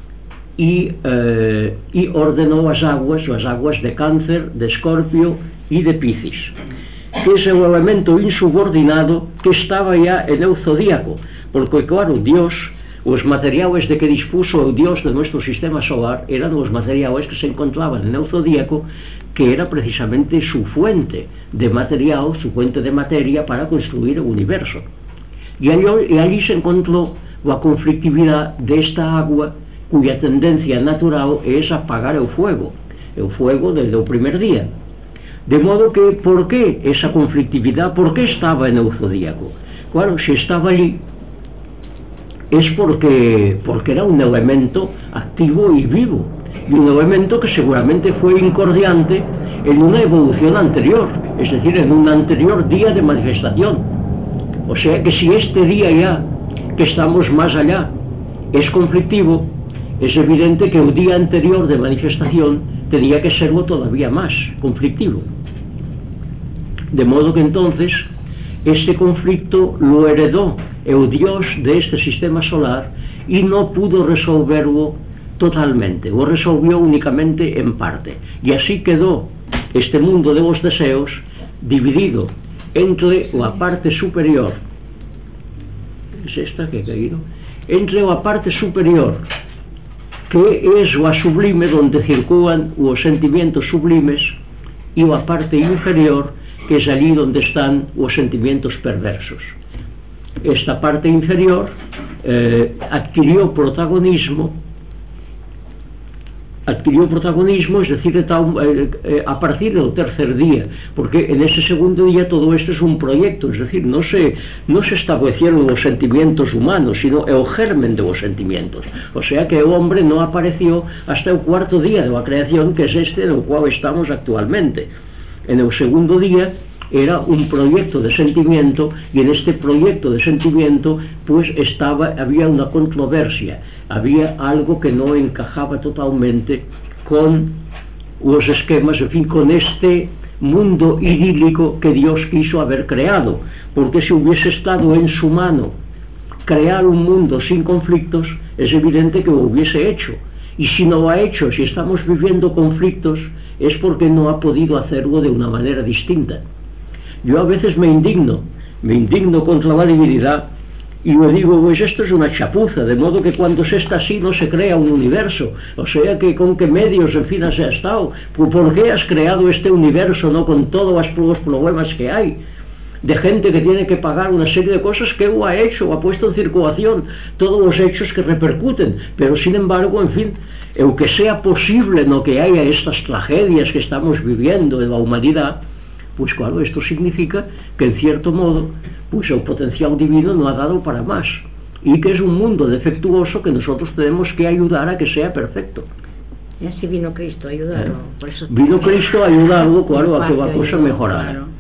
y ordenó las aguas de Cáncer, de Escorpio y de Piscis, que es el elemento insubordinado que estaba ya en el zodíaco, porque claro, Dios, los materiales de que dispuso el Dios de nuestro sistema solar eran los materiales que se encontraban en el zodíaco, que era precisamente su fuente de material, su fuente de materia para construir el universo. Y allí se encontró la conflictividad de esta agua, cuya tendencia natural es apagar el fuego desde el primer día. De modo que, ¿por qué esa conflictividad? ¿Por qué estaba en el zodíaco? Claro, si estaba allí, es porque era un elemento activo y vivo, y un elemento que seguramente fue incordiante en una evolución anterior, es decir, en un anterior día de manifestación. O sea que si este día ya, que estamos más allá, es conflictivo, es evidente que el día anterior de manifestación tenía que serlo todavía más conflictivo. De modo que entonces, este conflicto lo heredó el Dios de este sistema solar y no pudo resolverlo totalmente, lo resolvió únicamente en parte, y así quedó este mundo de los deseos dividido entre la parte superior, es esta que he caído, entre la parte superior, que es la sublime, donde circulan los sentimientos sublimes, y la parte inferior, que es allí donde están los sentimientos perversos. Esta parte inferior adquirió protagonismo, es decir, a partir del tercer día, porque en ese segundo día todo esto es un proyecto, es decir, no se establecieron los sentimientos humanos, sino el germen de los sentimientos. O sea que el hombre no apareció hasta el cuarto día de la creación, que es este en el cual estamos actualmente. En el segundo día era un proyecto de sentimiento, y en este proyecto de sentimiento pues había una controversia, había algo que no encajaba totalmente con los esquemas, en fin, con este mundo idílico que Dios quiso haber creado, porque si hubiese estado en su mano crear un mundo sin conflictos, es evidente que lo hubiese hecho, y si no lo ha hecho, si estamos viviendo conflictos, es porque no ha podido hacerlo de una manera distinta. Yo a veces me indigno contra la divinidad, y le digo, pues esto es una chapuza, de modo que cuando se está así no se crea un universo. O sea que con qué medios, en fin, has estado. ¿Por qué has creado este universo, no con todos los problemas que hay? De gente que tiene que pagar una serie de cosas que ha hecho, ha puesto en circulación todos los hechos que repercuten, pero sin embargo, en fin, el que sea posible no que haya estas tragedias que estamos viviendo en la humanidad, pues claro, esto significa que en cierto modo pues el potencial divino no ha dado para más, y que es un mundo defectuoso que nosotros tenemos que ayudar a que sea perfecto. Y así vino Cristo a ayudarlo. Por eso vino Cristo a ayudarlo, claro, a que la cosa mejorara. Claro.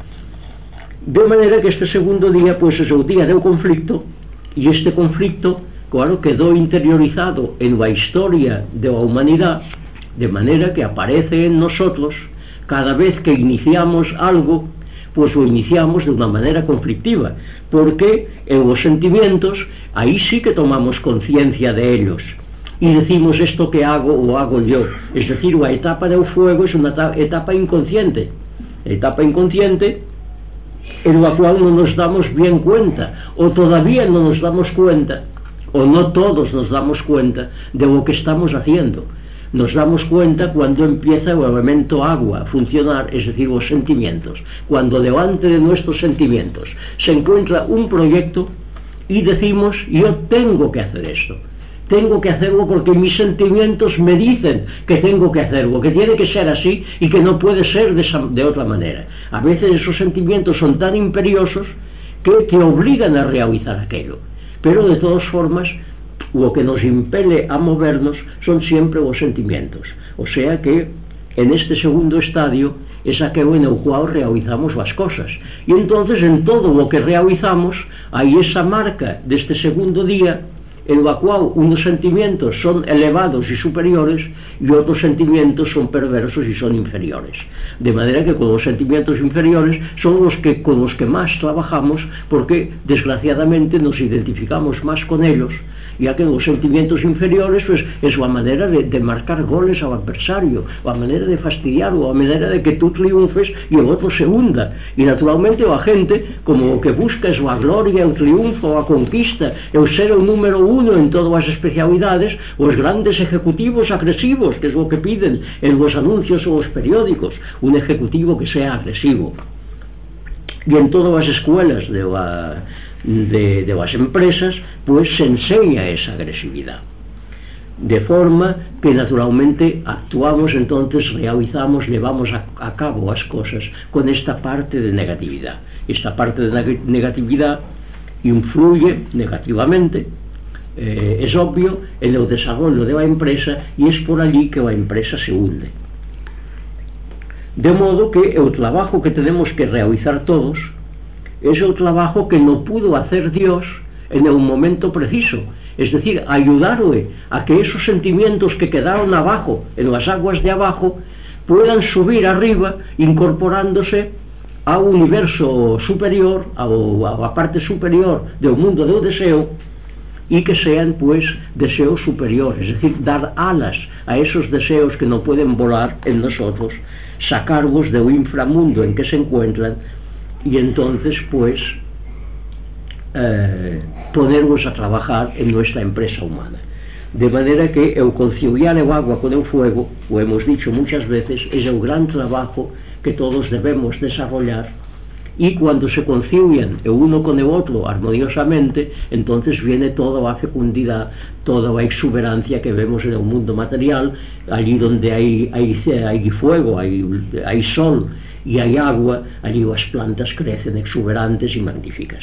De manera que este segundo día pues es el día del conflicto, y este conflicto, claro, quedó interiorizado en la historia de la humanidad, de manera que aparece en nosotros cada vez que iniciamos algo, pues lo iniciamos de una manera conflictiva, porque en los sentimientos, ahí sí que tomamos conciencia de ellos, y decimos esto que hago, lo hago yo. Es decir, la etapa del fuego es una etapa inconsciente en la cual no nos damos bien cuenta, o todavía no nos damos cuenta, o no todos nos damos cuenta de lo que estamos haciendo. Nos damos cuenta cuando empieza el elemento agua a funcionar, es decir, los sentimientos. Cuando delante de nuestros sentimientos se encuentra un proyecto y decimos, yo tengo que hacer esto. Tengo que hacerlo porque mis sentimientos me dicen que tengo que hacerlo, que tiene que ser así y que no puede ser de otra manera. A veces esos sentimientos son tan imperiosos que te obligan a realizar aquello. Pero de todas formas, lo que nos impele a movernos son siempre los sentimientos. O sea que en este segundo estadio es aquello en el cual realizamos las cosas. Y entonces en todo lo que realizamos hay esa marca de este segundo día en la cual unos sentimientos son elevados y superiores y otros sentimientos son perversos y son inferiores. De manera que con los sentimientos inferiores son los que, con los que más trabajamos, porque desgraciadamente nos identificamos más con ellos, ya que los sentimientos inferiores pues, es la manera de marcar goles al adversario, la manera de fastidiarlo, la manera de que tú triunfes y el otro se hunda. Y naturalmente la gente, como lo que busca es la gloria, el triunfo, la conquista, el ser el número uno en todas las especialidades, los grandes ejecutivos agresivos, que es lo que piden en los anuncios o los periódicos, un ejecutivo que sea agresivo. Y en todas las escuelas de las empresas pues se enseña esa agresividad, de forma que naturalmente actuamos, entonces realizamos, llevamos a cabo las cosas con esta parte de negatividad. Esta parte de negatividad influye negativamente, es obvio, en el desarrollo de la empresa, y es por allí que la empresa se hunde. De modo que el trabajo que tenemos que realizar todos es el trabajo que no pudo hacer Dios en el momento preciso, es decir, ayudarle a que esos sentimientos que quedaron abajo, en las aguas de abajo, puedan subir arriba, incorporándose al universo superior, a la parte superior del mundo del deseo, y que sean pues deseos superiores, es decir, dar alas a esos deseos que no pueden volar en nosotros, sacarlos del inframundo en que se encuentran, y entonces pues ponerlos a trabajar en nuestra empresa humana. De manera que el conciliar el agua con el fuego, lo hemos dicho muchas veces, es el gran trabajo que todos debemos desarrollar, y cuando se concilian el uno con el otro armoniosamente, entonces viene toda la fecundidad, toda la exuberancia que vemos en el mundo material. Allí donde hay fuego, hay sol y hay agua, allí las plantas crecen exuberantes y magníficas.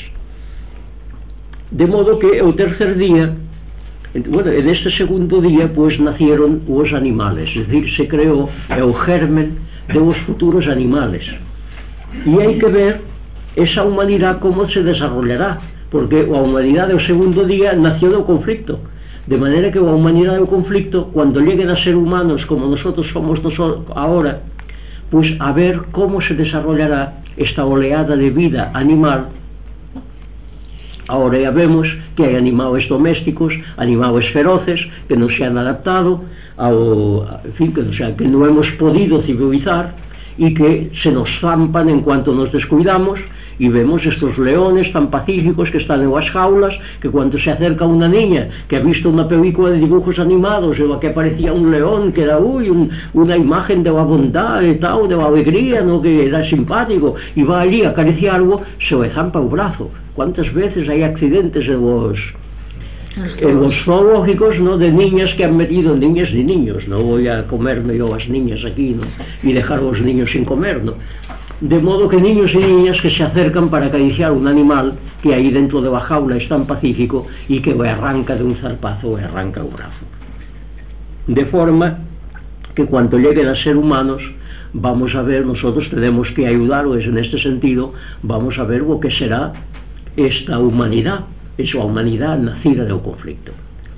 De modo que el tercer día, bueno, en este segundo día pues nacieron los animales, es decir, se creó el germen de los futuros animales. Y hay que ver esa humanidad cómo se desarrollará, porque la humanidad del segundo día nació del conflicto, de manera que la humanidad del conflicto, cuando lleguen a ser humanos como nosotros somos ahora, pues a ver cómo se desarrollará esta oleada de vida animal. Ahora ya vemos que hay animales domésticos, animales feroces, que no se han adaptado, en fin, que no hemos podido civilizar, y que se nos zampan en cuanto nos descuidamos, y vemos estos leones tan pacíficos que están en las jaulas, que cuando se acerca una niña que ha visto una película de dibujos animados en la que aparecía un león que era una imagen de la bondad y tal, de la alegría, ¿no?, que era simpático, y va allí a acariciarlo, se le zampa el brazo. ¿Cuántas veces hay accidentes en los zoológicos, ¿no?, de niñas que han metido, niñas y niños? No voy a comerme yo las niñas aquí, ¿no?, y dejar a los niños sin comer, ¿no? De modo que niños y niñas que se acercan para acariciar un animal que ahí dentro de la jaula es tan pacífico y que le arranca de un zarpazo, le arranca el brazo. De forma que cuando lleguen a ser humanos, vamos a ver, nosotros tenemos que ayudarlos en este sentido, vamos a ver lo que será esta humanidad, es la humanidad nacida del conflicto.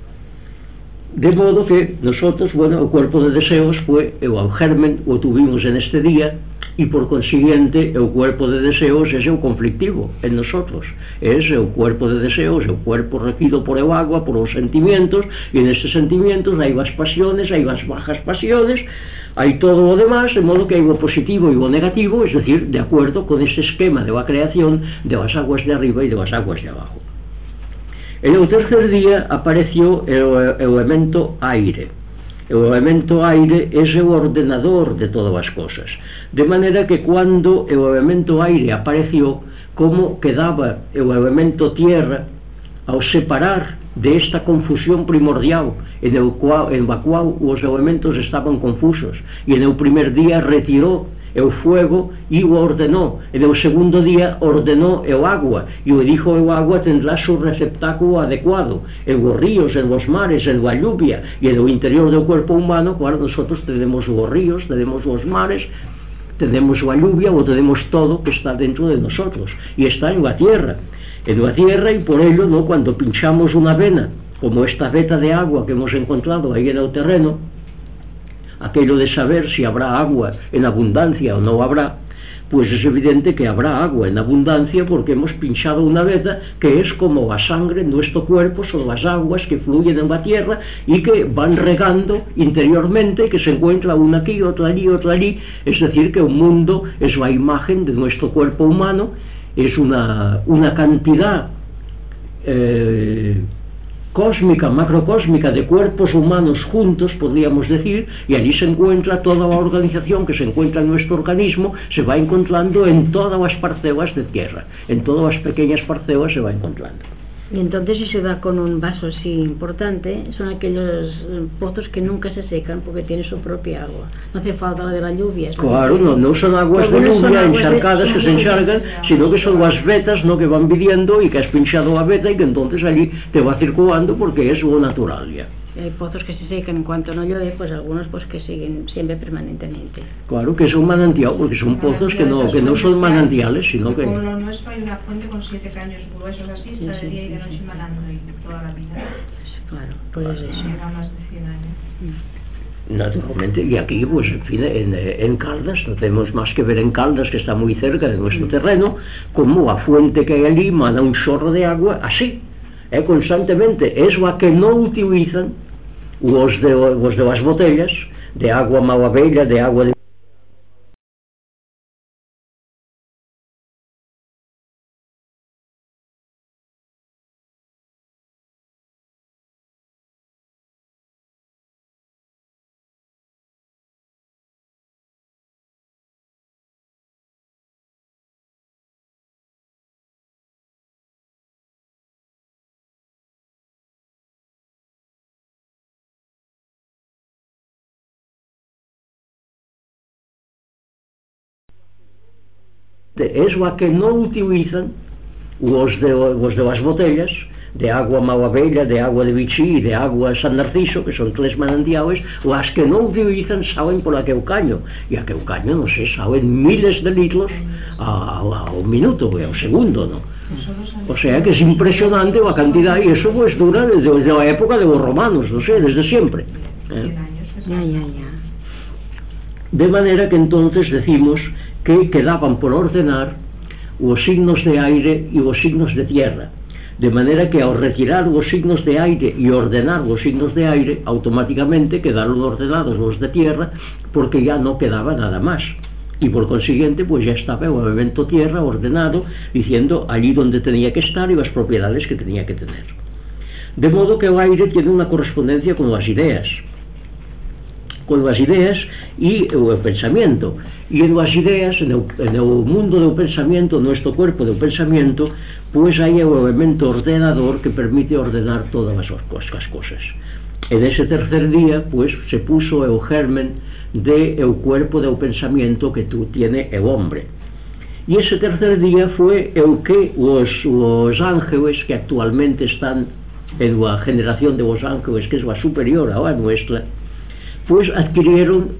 De modo que nosotros, bueno, el cuerpo de deseos fue el germen, lo tuvimos en este día, y por consiguiente el cuerpo de deseos es el conflictivo en nosotros, es el cuerpo de deseos, el cuerpo regido por el agua, por los sentimientos, y en estos sentimientos hay las pasiones, hay las bajas pasiones, hay todo lo demás, de modo que hay lo positivo y lo negativo, es decir, de acuerdo con este esquema de la creación de las aguas de arriba y de las aguas de abajo. En el tercer día apareció el elemento aire. El elemento aire es el ordenador de todas las cosas. De manera que cuando el elemento aire apareció, ¿cómo quedaba el elemento tierra al separar de esta confusión primordial en la cual los elementos estaban confusos? Y en el primer día retiró el fuego y lo ordenó. En el segundo día ordenó el agua y le dijo: el agua tendrá su receptáculo adecuado en los ríos, en los mares, en la lluvia y en el interior del cuerpo humano. Claro, nosotros tenemos los ríos, tenemos los mares, tenemos la lluvia, o tenemos todo que está dentro de nosotros y está en la tierra. En la tierra, y por ello, ¿no?, cuando pinchamos una vena, como esta veta de agua que hemos encontrado ahí en el terreno, aquello de saber si habrá agua en abundancia o no habrá, pues es evidente que habrá agua en abundancia porque hemos pinchado una veta que es como la sangre en nuestro cuerpo, son las aguas que fluyen en la tierra y que van regando interiormente, que se encuentra una aquí, otra allí, otra allí. Es decir, que un mundo es la imagen de nuestro cuerpo humano, es una cantidad cósmica, macrocósmica de cuerpos humanos juntos, podríamos decir, y allí se encuentra toda la organización que se encuentra en nuestro organismo, se va encontrando en todas las parcelas de tierra, en todas las pequeñas parcelas se va encontrando. Y entonces, si se da con un vaso así importante, son aquellos pozos que nunca se secan porque tienen su propia agua. No hace falta la de la lluvia. Claro, no son aguas de lluvia encharcadas que se encharcan, sino que son las vetas, ¿no?, que van viviendo y que has pinchado la veta y que entonces allí te va circulando porque es lo natural ya. Hay pozos que se secan en cuanto no llueve, pues algunos pues que siguen siempre permanentemente. Claro que son manantiales, porque son pozos que no son manantiales, sino que... Como lo nuestro, hay una fuente con 7 caños gruesos así, está de día y de noche manando toda la vida. Claro, pues es eso. Lleva más de 100 años. Naturalmente, y aquí, pues, en fin, en Caldas, no tenemos más que ver en Caldas, que está muy cerca de nuestro terreno, como la fuente que hay allí manda un chorro de agua así, constantemente. Es la que no utilizan los de las botellas de agua Malavella, de agua de... es la que no utilizan los de las botellas de agua Malavella, de agua de Vichy, de agua San Narciso, que son 3 manantiales. Las que no utilizan salen por aquel caño, y aquel caño, no sé, salen miles de litros a un minuto, a un segundo, ¿no? O sea que es impresionante la cantidad, y eso pues dura desde la época de los romanos, no sé, desde siempre. Ya. De manera que entonces decimos que quedaban por ordenar los signos de aire y los signos de tierra. De manera que al retirar los signos de aire y ordenar los signos de aire, automáticamente quedaron ordenados los de tierra, porque ya no quedaba nada más. Y por consiguiente, pues ya estaba el elemento tierra ordenado, diciendo allí donde tenía que estar y las propiedades que tenía que tener. De modo que el aire tiene una correspondencia con las ideas y el pensamiento. Y en las ideas, en el mundo del pensamiento, nuestro cuerpo del pensamiento, pues hay el elemento ordenador que permite ordenar todas las cosas. En ese tercer día, pues, se puso el germen del cuerpo del pensamiento que tiene el hombre. Y ese tercer día fue el que los ángeles, que actualmente están en la generación de los ángeles, que es la superior a la nuestra, pues adquirieron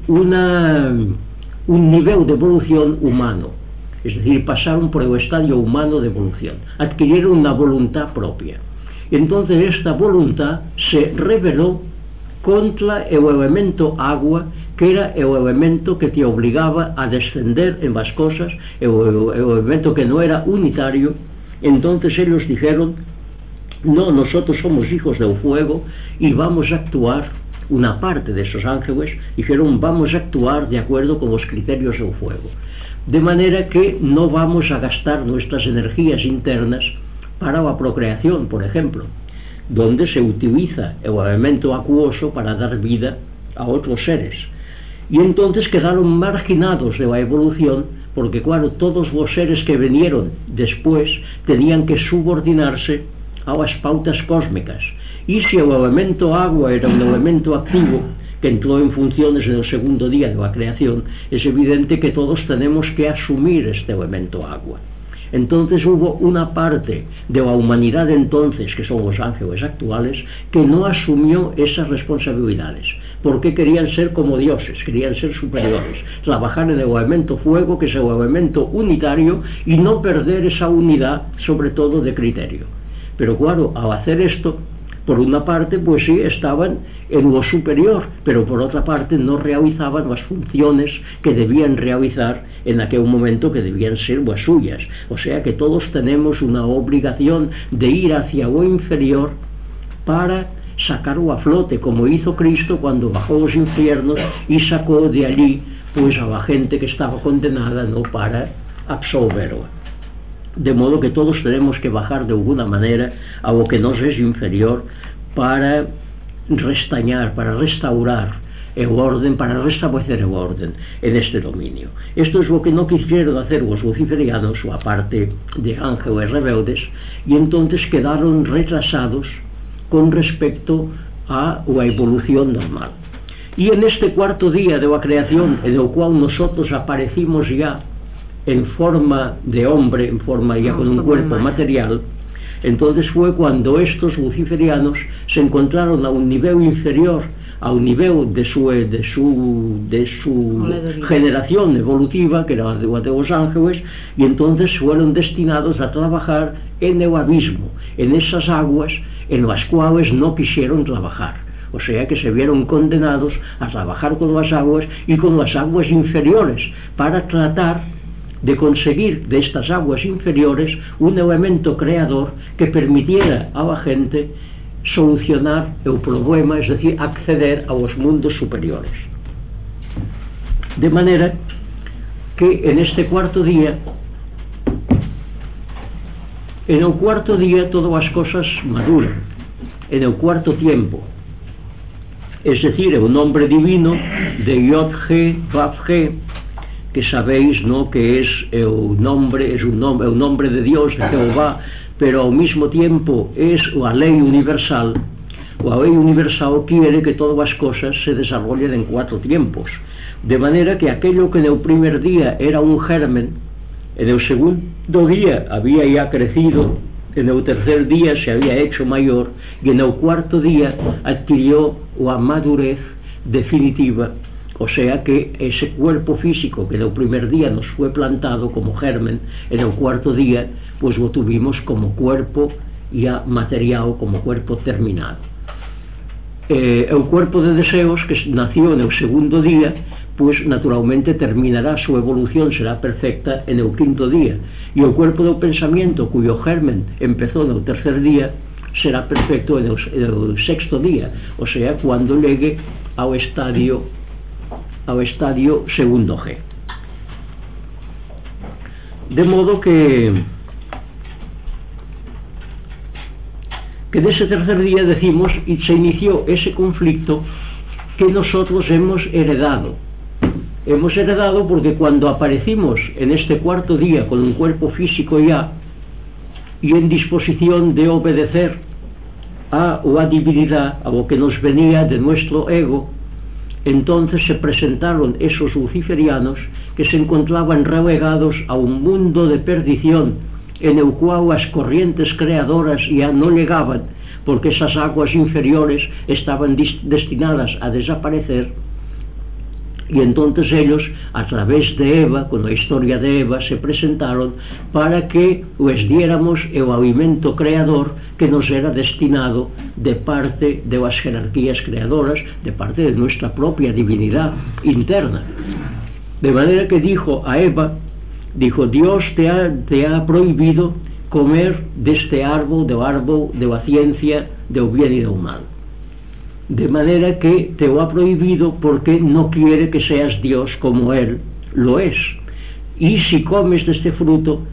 un nivel de evolución humano, es decir, pasaron por el estadio humano de evolución, adquirieron una voluntad propia. Entonces esta voluntad se rebeló contra el elemento agua, que era el elemento que te obligaba a descender en las cosas, el elemento que no era unitario. Entonces ellos dijeron: no, nosotros somos hijos del fuego y vamos a actuar. Una parte de esos ángeles dijeron: vamos a actuar de acuerdo con los criterios del fuego, de manera que no vamos a gastar nuestras energías internas para la procreación, por ejemplo, donde se utiliza el elemento acuoso para dar vida a otros seres. Y entonces quedaron marginados de la evolución, porque claro, todos los seres que vinieron después tenían que subordinarse a las pautas cósmicas. Y si el elemento agua era un elemento activo que entró en funciones en el segundo día de la creación, es evidente que todos tenemos que asumir este elemento agua. Entonces hubo una parte de la humanidad entonces, que son los ángeles actuales, que no asumió esas responsabilidades, porque querían ser como dioses, querían ser superiores, trabajar en el elemento fuego, que es el elemento unitario, y no perder esa unidad, sobre todo de criterio. Pero claro, al hacer esto, por una parte, pues sí, estaban en lo superior, pero por otra parte no realizaban las funciones que debían realizar en aquel momento, que debían ser las suyas. O sea que todos tenemos una obligación de ir hacia lo inferior para sacarlo a flote, como hizo Cristo cuando bajó los infiernos y sacó de allí pues a la gente que estaba condenada, no, para absolverla. De modo que todos tenemos que bajar de alguna manera a lo que nos es inferior para restañar, para restaurar el orden, para restablecer el orden en este dominio. Esto es lo que no quisieron hacer los luciferianos, o aparte de ángeles rebeldes, y entonces quedaron retrasados con respecto a la evolución normal. Y en este cuarto día de la creación, en el cual nosotros aparecimos ya en forma de hombre, en forma ya con un cuerpo material, entonces fue cuando estos luciferianos se encontraron a un nivel inferior, a un nivel de su generación evolutiva, que era la de los ángeles, y entonces fueron destinados a trabajar en el abismo, en esas aguas en las cuales no quisieron trabajar. O sea que se vieron condenados a trabajar con las aguas y con las aguas inferiores, para tratar de conseguir de estas aguas inferiores un elemento creador que permitiera a la gente solucionar el problema, es decir, acceder a los mundos superiores. De manera que en este cuarto día, en el cuarto día todas las cosas maduran, en el cuarto tiempo, es decir, el nombre divino de Yod-He, Vav-He, que sabéis, ¿no?, que es el nombre de Dios, de Jehová, pero al mismo tiempo es la ley universal. La ley universal quiere que todas las cosas se desarrollen en 4 tiempos, de manera que aquello que en el primer día era un germen, en el segundo día había ya crecido, en el tercer día se había hecho mayor, y en el cuarto día adquirió la madurez definitiva. O sea que ese cuerpo físico que en el primer día nos fue plantado como germen, en el cuarto día pues lo tuvimos como cuerpo ya material, como cuerpo terminado. El cuerpo de deseos que nació en el segundo día, pues naturalmente terminará su evolución, será perfecta en el quinto día. Y el cuerpo del pensamiento, cuyo germen empezó en el tercer día, será perfecto en el sexto día, o sea, cuando llegue al estadio segundo G. De modo que en ese tercer día decimos, y se inició ese conflicto que nosotros hemos heredado. Hemos heredado porque cuando aparecimos en este cuarto día con un cuerpo físico ya y en disposición de obedecer a la divinidad, a lo que nos venía de nuestro ego, entonces se presentaron esos luciferianos que se encontraban relegados a un mundo de perdición en el cual las corrientes creadoras ya no llegaban, porque esas aguas inferiores estaban destinadas a desaparecer. Y entonces ellos, a través de Eva, con la historia de Eva, se presentaron para que les diéramos el alimento creador que nos era destinado de parte de las jerarquías creadoras, de parte de nuestra propia divinidad interna. De manera que dijo a Eva, dijo, Dios te ha prohibido comer de este árbol, del árbol de la ciencia, del bien y del mal. De manera que te lo ha prohibido porque no quiere que seas Dios como Él lo es. Y si comes de este fruto,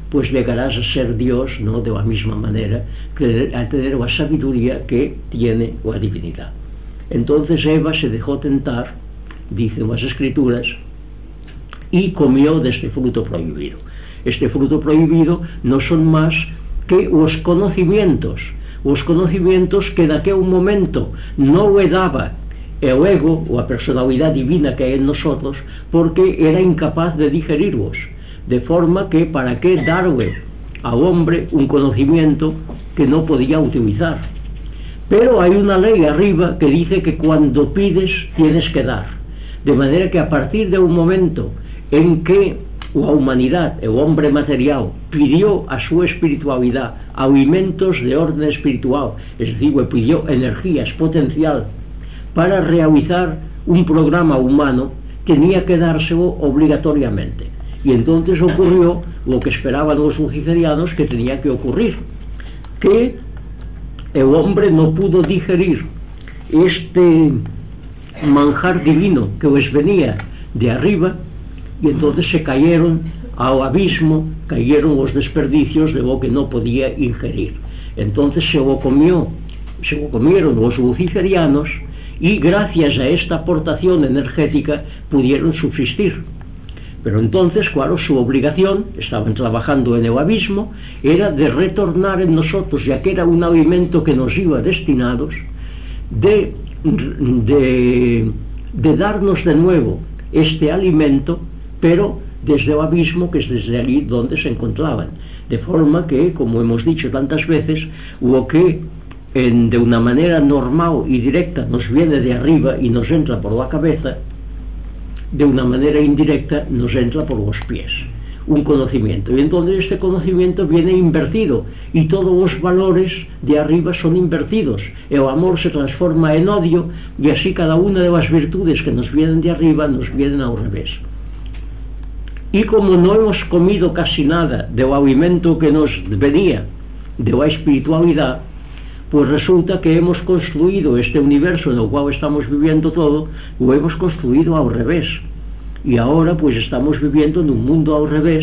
pues llegarás a ser Dios, ¿no?, de la misma manera, que a tener la sabiduría que tiene la divinidad. Entonces Eva se dejó tentar, dicen las Escrituras, y comió de este fruto prohibido. Este fruto prohibido no son más que los conocimientos que en aquel momento no le daba el ego o la personalidad divina que hay en nosotros, porque era incapaz de digerirlos, de forma que para qué darle al hombre un conocimiento que no podía utilizar. Pero hay una ley arriba que dice que cuando pides tienes que dar, de manera que a partir de un momento en que la humanidad, el hombre material, pidió a su espiritualidad alimentos de orden espiritual, es decir, le pidió energías, potencial, para realizar un programa humano, tenía que dárselo obligatoriamente. Y entonces ocurrió lo que esperaban los luciferianos que tenía que ocurrir, que el hombre no pudo digerir este manjar divino que les venía de arriba, y entonces se cayeron al abismo, cayeron los desperdicios de lo que no podía ingerir. Entonces se lo comieron los luciferianos, y gracias a esta aportación energética pudieron subsistir. Pero entonces, claro, su obligación, estaban trabajando en el abismo, era de retornar en nosotros, ya que era un alimento que nos iba destinados, de darnos de nuevo este alimento, pero desde el abismo, que es desde allí donde se encontraban. De forma que, como hemos dicho tantas veces, lo que de una manera normal y directa nos viene de arriba y nos entra por la cabeza, de una manera indirecta nos entra por los pies, un conocimiento. Y entonces este conocimiento viene invertido, y todos los valores de arriba son invertidos. El amor se transforma en odio, y así cada una de las virtudes que nos vienen de arriba nos vienen al revés. Y como no hemos comido casi nada del alimento que nos venía de la espiritualidad, pues resulta que hemos construido este universo en el cual estamos viviendo todo, lo hemos construido al revés. Y ahora pues estamos viviendo en un mundo al revés,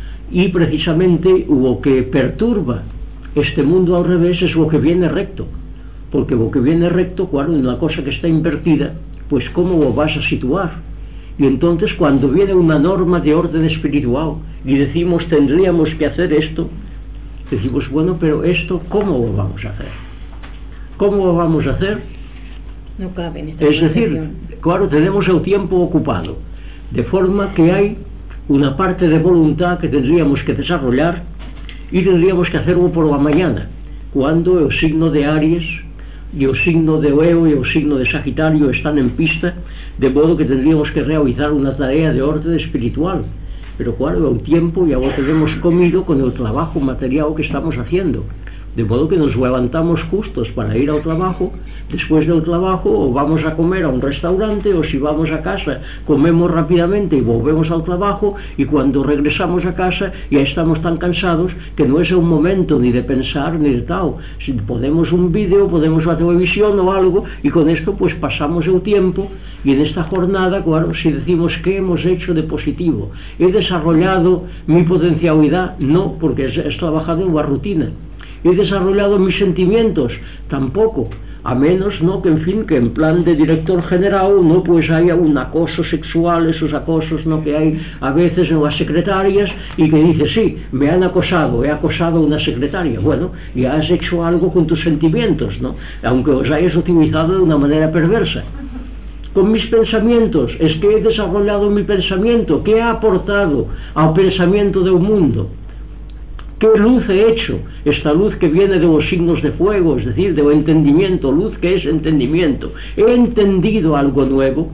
y precisamente lo que perturba este mundo al revés es lo que viene recto. Porque lo que viene recto, claro, en la cosa que está invertida, pues ¿cómo lo vas a situar? Y entonces cuando viene una norma de orden espiritual y decimos tendríamos que hacer esto, decimos, bueno, pero esto ¿cómo lo vamos a hacer? ¿Cómo lo vamos a hacer? No cabe en esta Es decir, claro, tenemos el tiempo ocupado, de forma que hay una parte de voluntad que tendríamos que desarrollar, y tendríamos que hacerlo por la mañana, cuando el signo de Aries y el signo de Leo y el signo de Sagitario están en pista, de modo que tendríamos que realizar una tarea de orden espiritual. Pero claro, el tiempo ya lo tenemos comido con el trabajo material que estamos haciendo, de modo que nos levantamos justos para ir al trabajo. Después del trabajo o vamos a comer a un restaurante, o si vamos a casa comemos rápidamente y volvemos al trabajo, y cuando regresamos a casa ya estamos tan cansados que no es un momento ni de pensar ni de tal. Si ponemos un vídeo, ponemos la televisión o algo, y con esto pues pasamos el tiempo. Y en esta jornada, claro, si decimos ¿qué hemos hecho de positivo? ¿He desarrollado mi potencialidad? No, porque he trabajado en la rutina. ¿He desarrollado mis sentimientos? Tampoco, a menos, ¿no?, que en fin, que en plan de director general, ¿no?, pues haya un acoso sexual, esos acosos, ¿no?, que hay a veces en las secretarias, y que dice, sí, me han acosado, he acosado a una secretaria. Bueno, ya has hecho algo con tus sentimientos, ¿no?, aunque los hayas utilizado de una manera perversa. Con mis pensamientos, es que he desarrollado mi pensamiento. ¿Qué ha aportado al pensamiento del mundo? ¿Qué luz he hecho? Esta luz que viene de los signos de fuego, es decir, del entendimiento, luz que es entendimiento. He entendido algo nuevo,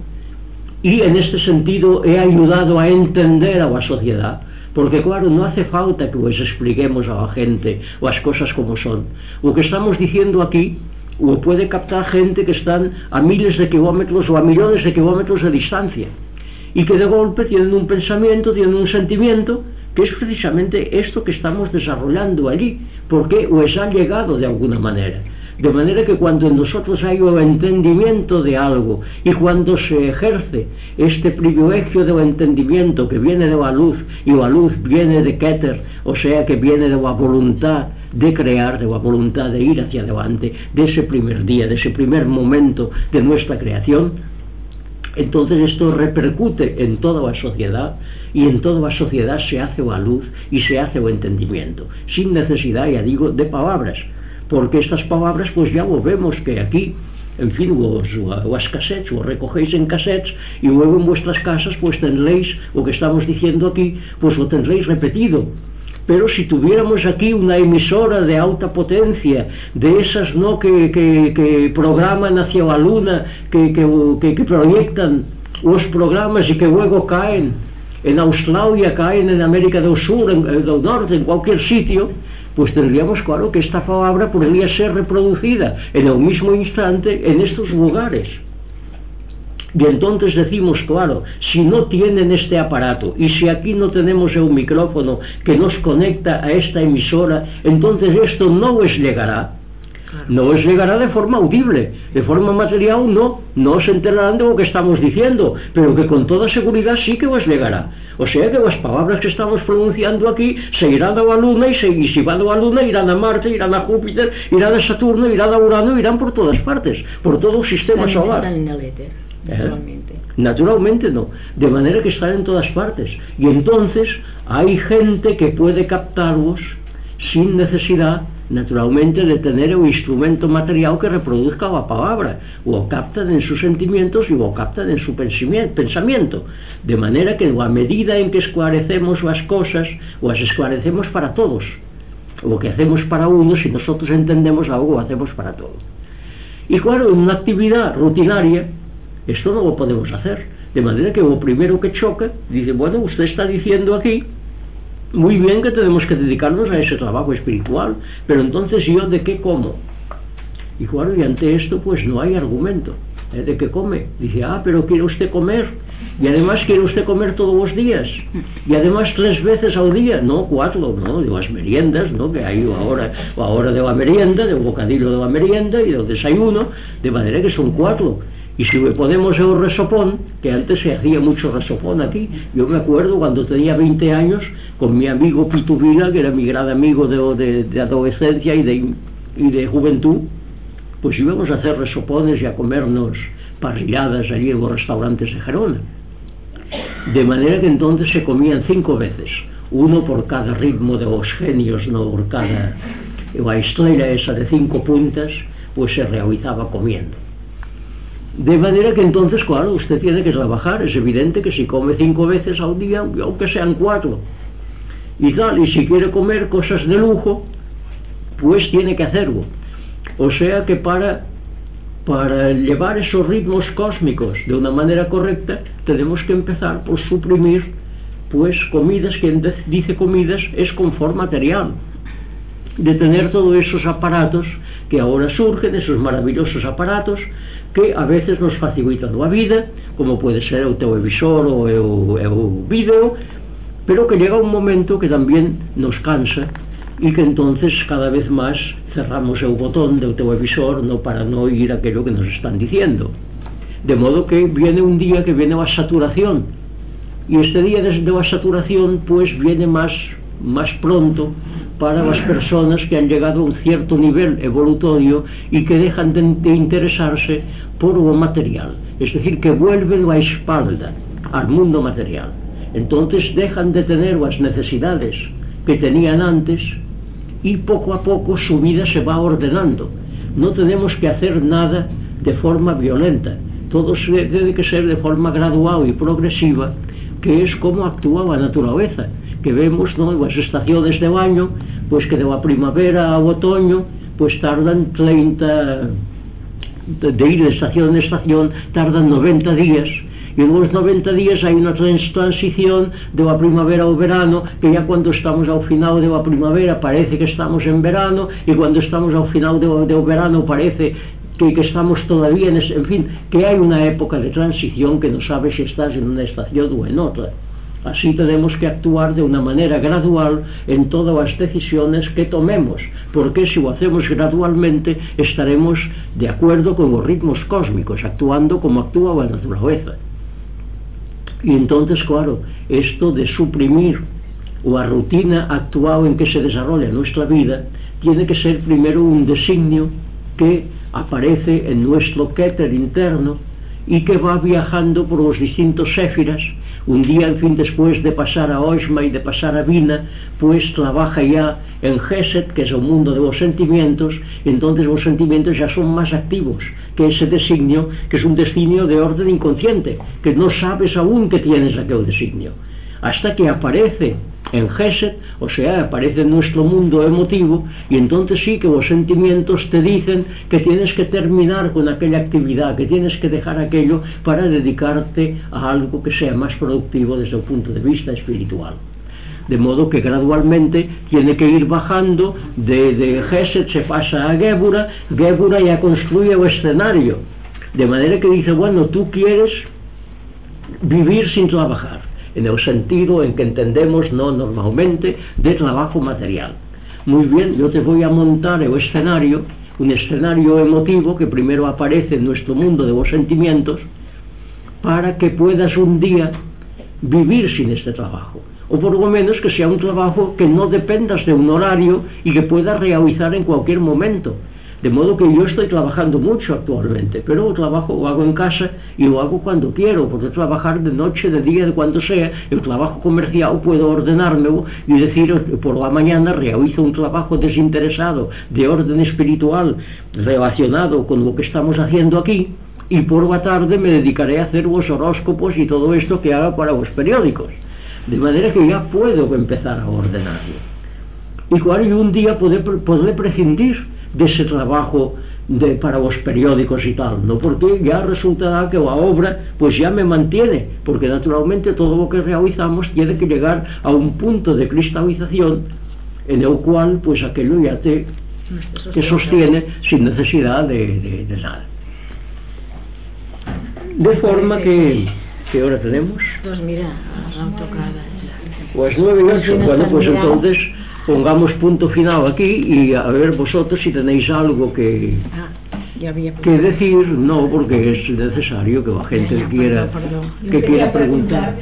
y en este sentido he ayudado a entender a la sociedad, porque claro, no hace falta que les expliquemos a la gente las cosas como son. Lo que estamos diciendo aquí lo puede captar gente que están a miles de kilómetros o a millones de kilómetros de distancia, y que de golpe tienen un pensamiento, tienen un sentimiento, que es precisamente esto que estamos desarrollando allí, porque les ha llegado de alguna manera. De manera que cuando en nosotros hay un entendimiento de algo y cuando se ejerce este privilegio del entendimiento que viene de la luz, y la luz viene de Keter, o sea que viene de la voluntad de crear, de la voluntad de ir hacia adelante, de ese primer día, de ese primer momento de nuestra creación, entonces esto repercute en toda la sociedad, y en toda la sociedad se hace la luz y se hace el entendimiento, sin necesidad, ya digo, de palabras, porque estas palabras pues ya lo vemos que aquí, en fin, las cassettes, lo recogéis en cassettes y luego en vuestras casas pues tendréis lo que estamos diciendo aquí, pues lo tendréis repetido. Pero si tuviéramos aquí una emisora de alta potencia, de esas no que programan hacia la luna, que proyectan los programas y que luego caen en Australia, caen en América del Sur, del Norte, en cualquier sitio, pues tendríamos claro que esta palabra podría ser reproducida en el mismo instante en estos lugares. Y entonces decimos, claro, si no tienen este aparato y si aquí no tenemos el micrófono que nos conecta a esta emisora, entonces esto no les llegará. No les llegará de forma audible, de forma material no se enterarán de lo que estamos diciendo, pero que con toda seguridad sí que les llegará. O sea que las palabras que estamos pronunciando aquí se irán a la Luna, y si van a la Luna irán a Marte, irán a Júpiter, irán a Saturno, irán a Urano, irán por todas partes, por todo el sistema solar. Están en el éter, naturalmente. Naturalmente no, de manera que están en todas partes, y entonces hay gente que puede captarlos sin necesidad, naturalmente, de tener el instrumento material que reproduzca la palabra. Lo captan en sus sentimientos y lo captan en su pensamiento, de manera que a medida en que esclarecemos las cosas, las esclarecemos para todos. Lo que hacemos para uno, si nosotros entendemos algo, lo hacemos para todos. Y claro, en una actividad rutinaria esto no lo podemos hacer, de manera que lo primero que choca, dice, bueno, usted está diciendo aquí muy bien que tenemos que dedicarnos a ese trabajo espiritual, pero entonces ¿yo de qué como? Y claro, y ante esto pues no hay argumento. ¿De qué come? Dice, pero ¿quiere usted comer? Y además ¿quiere usted comer todos los días? Y además 3 veces al día, no 4, ¿no? De las meriendas, ¿no? Que hay la hora de la merienda, del bocadillo de la merienda y del desayuno, de manera que son 4. Y si le ponemos el resopón, que antes se hacía mucho resopón aquí, yo me acuerdo cuando tenía 20 años, con mi amigo Pitu Vila, que era mi gran amigo de adolescencia y de juventud, pues íbamos a hacer resopones y a comernos parrilladas allí en los restaurantes de Gerona. De manera que entonces se comían 5 veces, uno por cada ritmo de los genios, no por cada... La estrella esa de 5 puntas, pues se realizaba comiendo. De manera que entonces, claro, usted tiene que trabajar, es evidente que si come 5 veces al día, aunque sean 4, y tal, y si quiere comer cosas de lujo, pues tiene que hacerlo. O sea que para llevar esos ritmos cósmicos de una manera correcta, tenemos que empezar por suprimir, pues, comidas, quien dice comidas es confort material, de tener todos esos aparatos que ahora surgen, esos maravillosos aparatos, que a veces nos facilitan la vida, como puede ser el televisor o el vídeo, pero que llega un momento que también nos cansa y que entonces cada vez más cerramos el botón del televisor para no oír aquello que nos están diciendo. De modo que viene un día que viene la saturación, y este día de la saturación pues viene más pronto para las personas que han llegado a un cierto nivel evolutivo y que dejan de interesarse por lo material, es decir, que vuelven la espalda al mundo material. Entonces dejan de tener las necesidades que tenían antes y poco a poco su vida se va ordenando. No tenemos que hacer nada de forma violenta, todo debe que ser de forma gradual y progresiva, que es como actúa la naturaleza, que vemos, ¿no?, las estaciones del año, pues que de la primavera al otoño pues tardan 30, de ir de estación en estación tardan 90 días, y en los 90 días hay una transición de la primavera al verano, que ya cuando estamos al final de la primavera parece que estamos en verano, y cuando estamos al final del verano parece que estamos todavía en fin, que hay una época de transición que no sabes si estás en una estación o en otra. Así tenemos que actuar de una manera gradual en todas las decisiones que tomemos, porque si lo hacemos gradualmente estaremos de acuerdo con los ritmos cósmicos, actuando como actúa la naturaleza. Y entonces, claro, esto de suprimir la rutina actual en que se desarrolla nuestra vida tiene que ser primero un designio que aparece en nuestro Keter interno y que va viajando por los distintos séfiras. Un día, en fin, después de pasar a Oshma y de pasar a Vina, pues trabaja ya en Geset, que es el mundo de los sentimientos. Entonces los sentimientos ya son más activos que ese designio, que es un designio de orden inconsciente, que no sabes aún que tienes aquel designio, hasta que aparece en Geset, o sea, aparece en nuestro mundo emotivo, y entonces sí que los sentimientos te dicen que tienes que terminar con aquella actividad, que tienes que dejar aquello para dedicarte a algo que sea más productivo desde el punto de vista espiritual. De modo que gradualmente tiene que ir bajando, de Geset se pasa a Gébura, Gébura ya construye el escenario, de manera que dice, bueno, tú quieres vivir sin trabajar, en el sentido en que entendemos no normalmente de trabajo material. Muy bien, yo te voy a montar el escenario, un escenario emotivo que primero aparece en nuestro mundo de los sentimientos, para que puedas un día vivir sin este trabajo, o por lo menos que sea un trabajo que no dependas de un horario y que puedas realizar en cualquier momento. De modo que yo estoy trabajando mucho actualmente, pero el trabajo lo hago en casa y lo hago cuando quiero, porque trabajar de noche, de día, de cuando sea. El trabajo comercial puedo ordenármelo y decir, por la mañana realizo un trabajo desinteresado, de orden espiritual, relacionado con lo que estamos haciendo aquí, y por la tarde me dedicaré a hacer los horóscopos y todo esto que haga para los periódicos. De manera que ya puedo empezar a ordenarlo. Y claro, yo un día podré prescindir de ese trabajo para los periódicos y tal, ¿no? Porque ya resultará que la obra pues ya me mantiene, porque naturalmente todo lo que realizamos tiene que llegar a un punto de cristalización en el cual pues aquello ya te sostiene sin necesidad de nada. De forma que ¿qué hora tenemos? Pues mira, han tocado. Pues 9 y 8, bueno, pues entonces pongamos punto final aquí y a ver vosotros si tenéis algo que decir. No, porque es necesario que la gente quiera preguntar.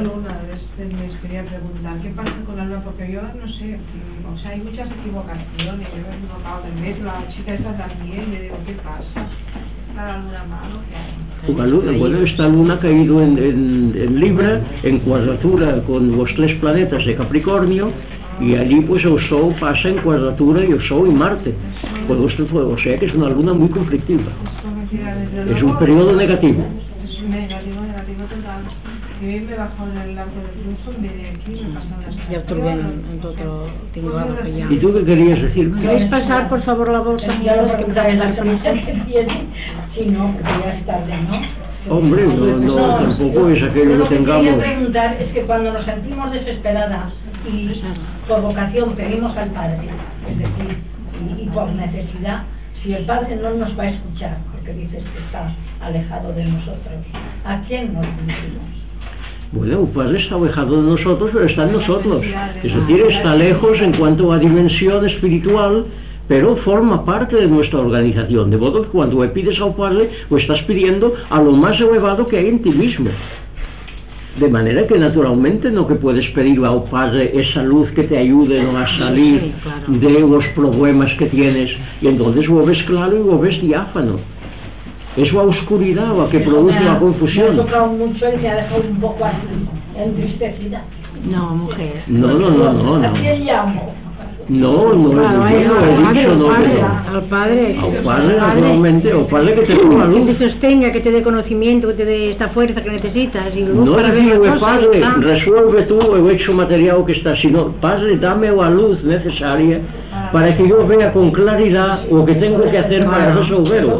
Les quería preguntar, ¿qué pasa con la luna? Porque yo no sé, o sea, hay muchas equivocaciones, yo me he equivocado del mes, la chica esta también, le digo, ¿qué pasa? ¿Está la luna mal o qué? Una luna, bueno, esta luna ha caído en Libra, en cuadratura con los 3 planetas de Capricornio, y allí pues el Sol pasa en cuadratura y el Sol y Marte, con nuestro fuego, o sea que es una luna muy conflictiva, es un periodo negativo. Es negativo total. Yo me he bajado en el arco del triunfo, me de aquí, me he pasado las Ya estoy bien en todo tinglado que ya. ¿Y tú qué querías decirme? ¿Queréis pasar por favor la bolsa? Ya lo preguntaré la semana que viene. Sí, no, porque ya es tarde, ¿no? Hombre, no, tampoco es aquello lo que tengamos. Lo que quería preguntar es que cuando nos sentimos desesperadas y por vocación pedimos al Padre, es decir, y por necesidad, si el Padre no nos va a escuchar, porque dices que está alejado de nosotros, ¿a quién nos dirigimos? Bueno, el Padre está alejado de nosotros, pero está en nosotros. Es decir, está lejos en cuanto a dimensión espiritual, pero forma parte de nuestra organización. De modo que cuando le pides al Padre, lo estás pidiendo a lo más elevado que hay en ti mismo. De manera que naturalmente no que puedes pedir al Padre esa luz que te ayude a salir de los problemas que tienes, y entonces lo ves claro y lo ves diáfano. Es la oscuridad la que produce la confusión. Me ha tocado mucho y me ha dejado un poco así, entristecida. No, mujer. No. ¿A quién llamo? No, he dicho no. Al Padre, naturalmente, al Padre que te dé la luz. Que te sostenga, que te dé conocimiento, que te dé esta fuerza que necesitas. Y luz no para decirle, ver las cosas, Padre, resuelve tú el hecho material que está, sino, Padre, dame la luz necesaria para que yo vea con claridad lo que tengo que hacer para resolverlo.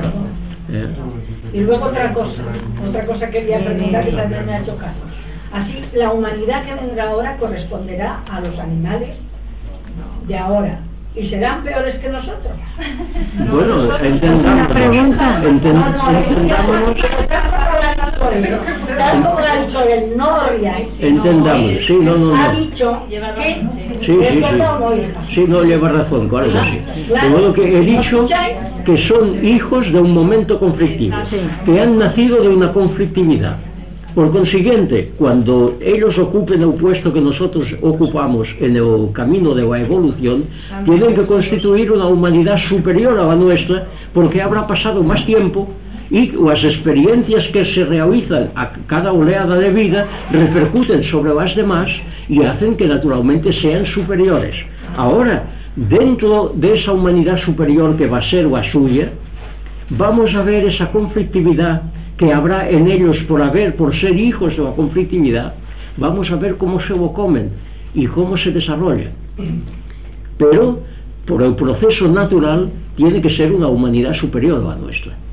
Y luego otra cosa que quería preguntar que también me ha hecho caso. Así, la humanidad que vendrá ahora corresponderá a los animales de ahora y serán peores que nosotros. Bueno, entendámonos. tal como la ha dicho él, no Gloria, entendamos, sí, no. ha dicho que Sí. Sí, no lleva razón, claro que sí. De modo que he dicho que son hijos de un momento conflictivo, que han nacido de una conflictividad. Por consiguiente, cuando ellos ocupen el puesto que nosotros ocupamos en el camino de la evolución, tienen que constituir una humanidad superior a la nuestra, porque habrá pasado más tiempo y las experiencias que se realizan a cada oleada de vida repercuten sobre las demás y hacen que naturalmente sean superiores. Ahora, dentro de esa humanidad superior que va a ser la suya, vamos a ver esa conflictividad que habrá en ellos por ser hijos de la conflictividad. Vamos a ver cómo se lo comen y cómo se desarrolla. Pero por el proceso natural tiene que ser una humanidad superior a la nuestra.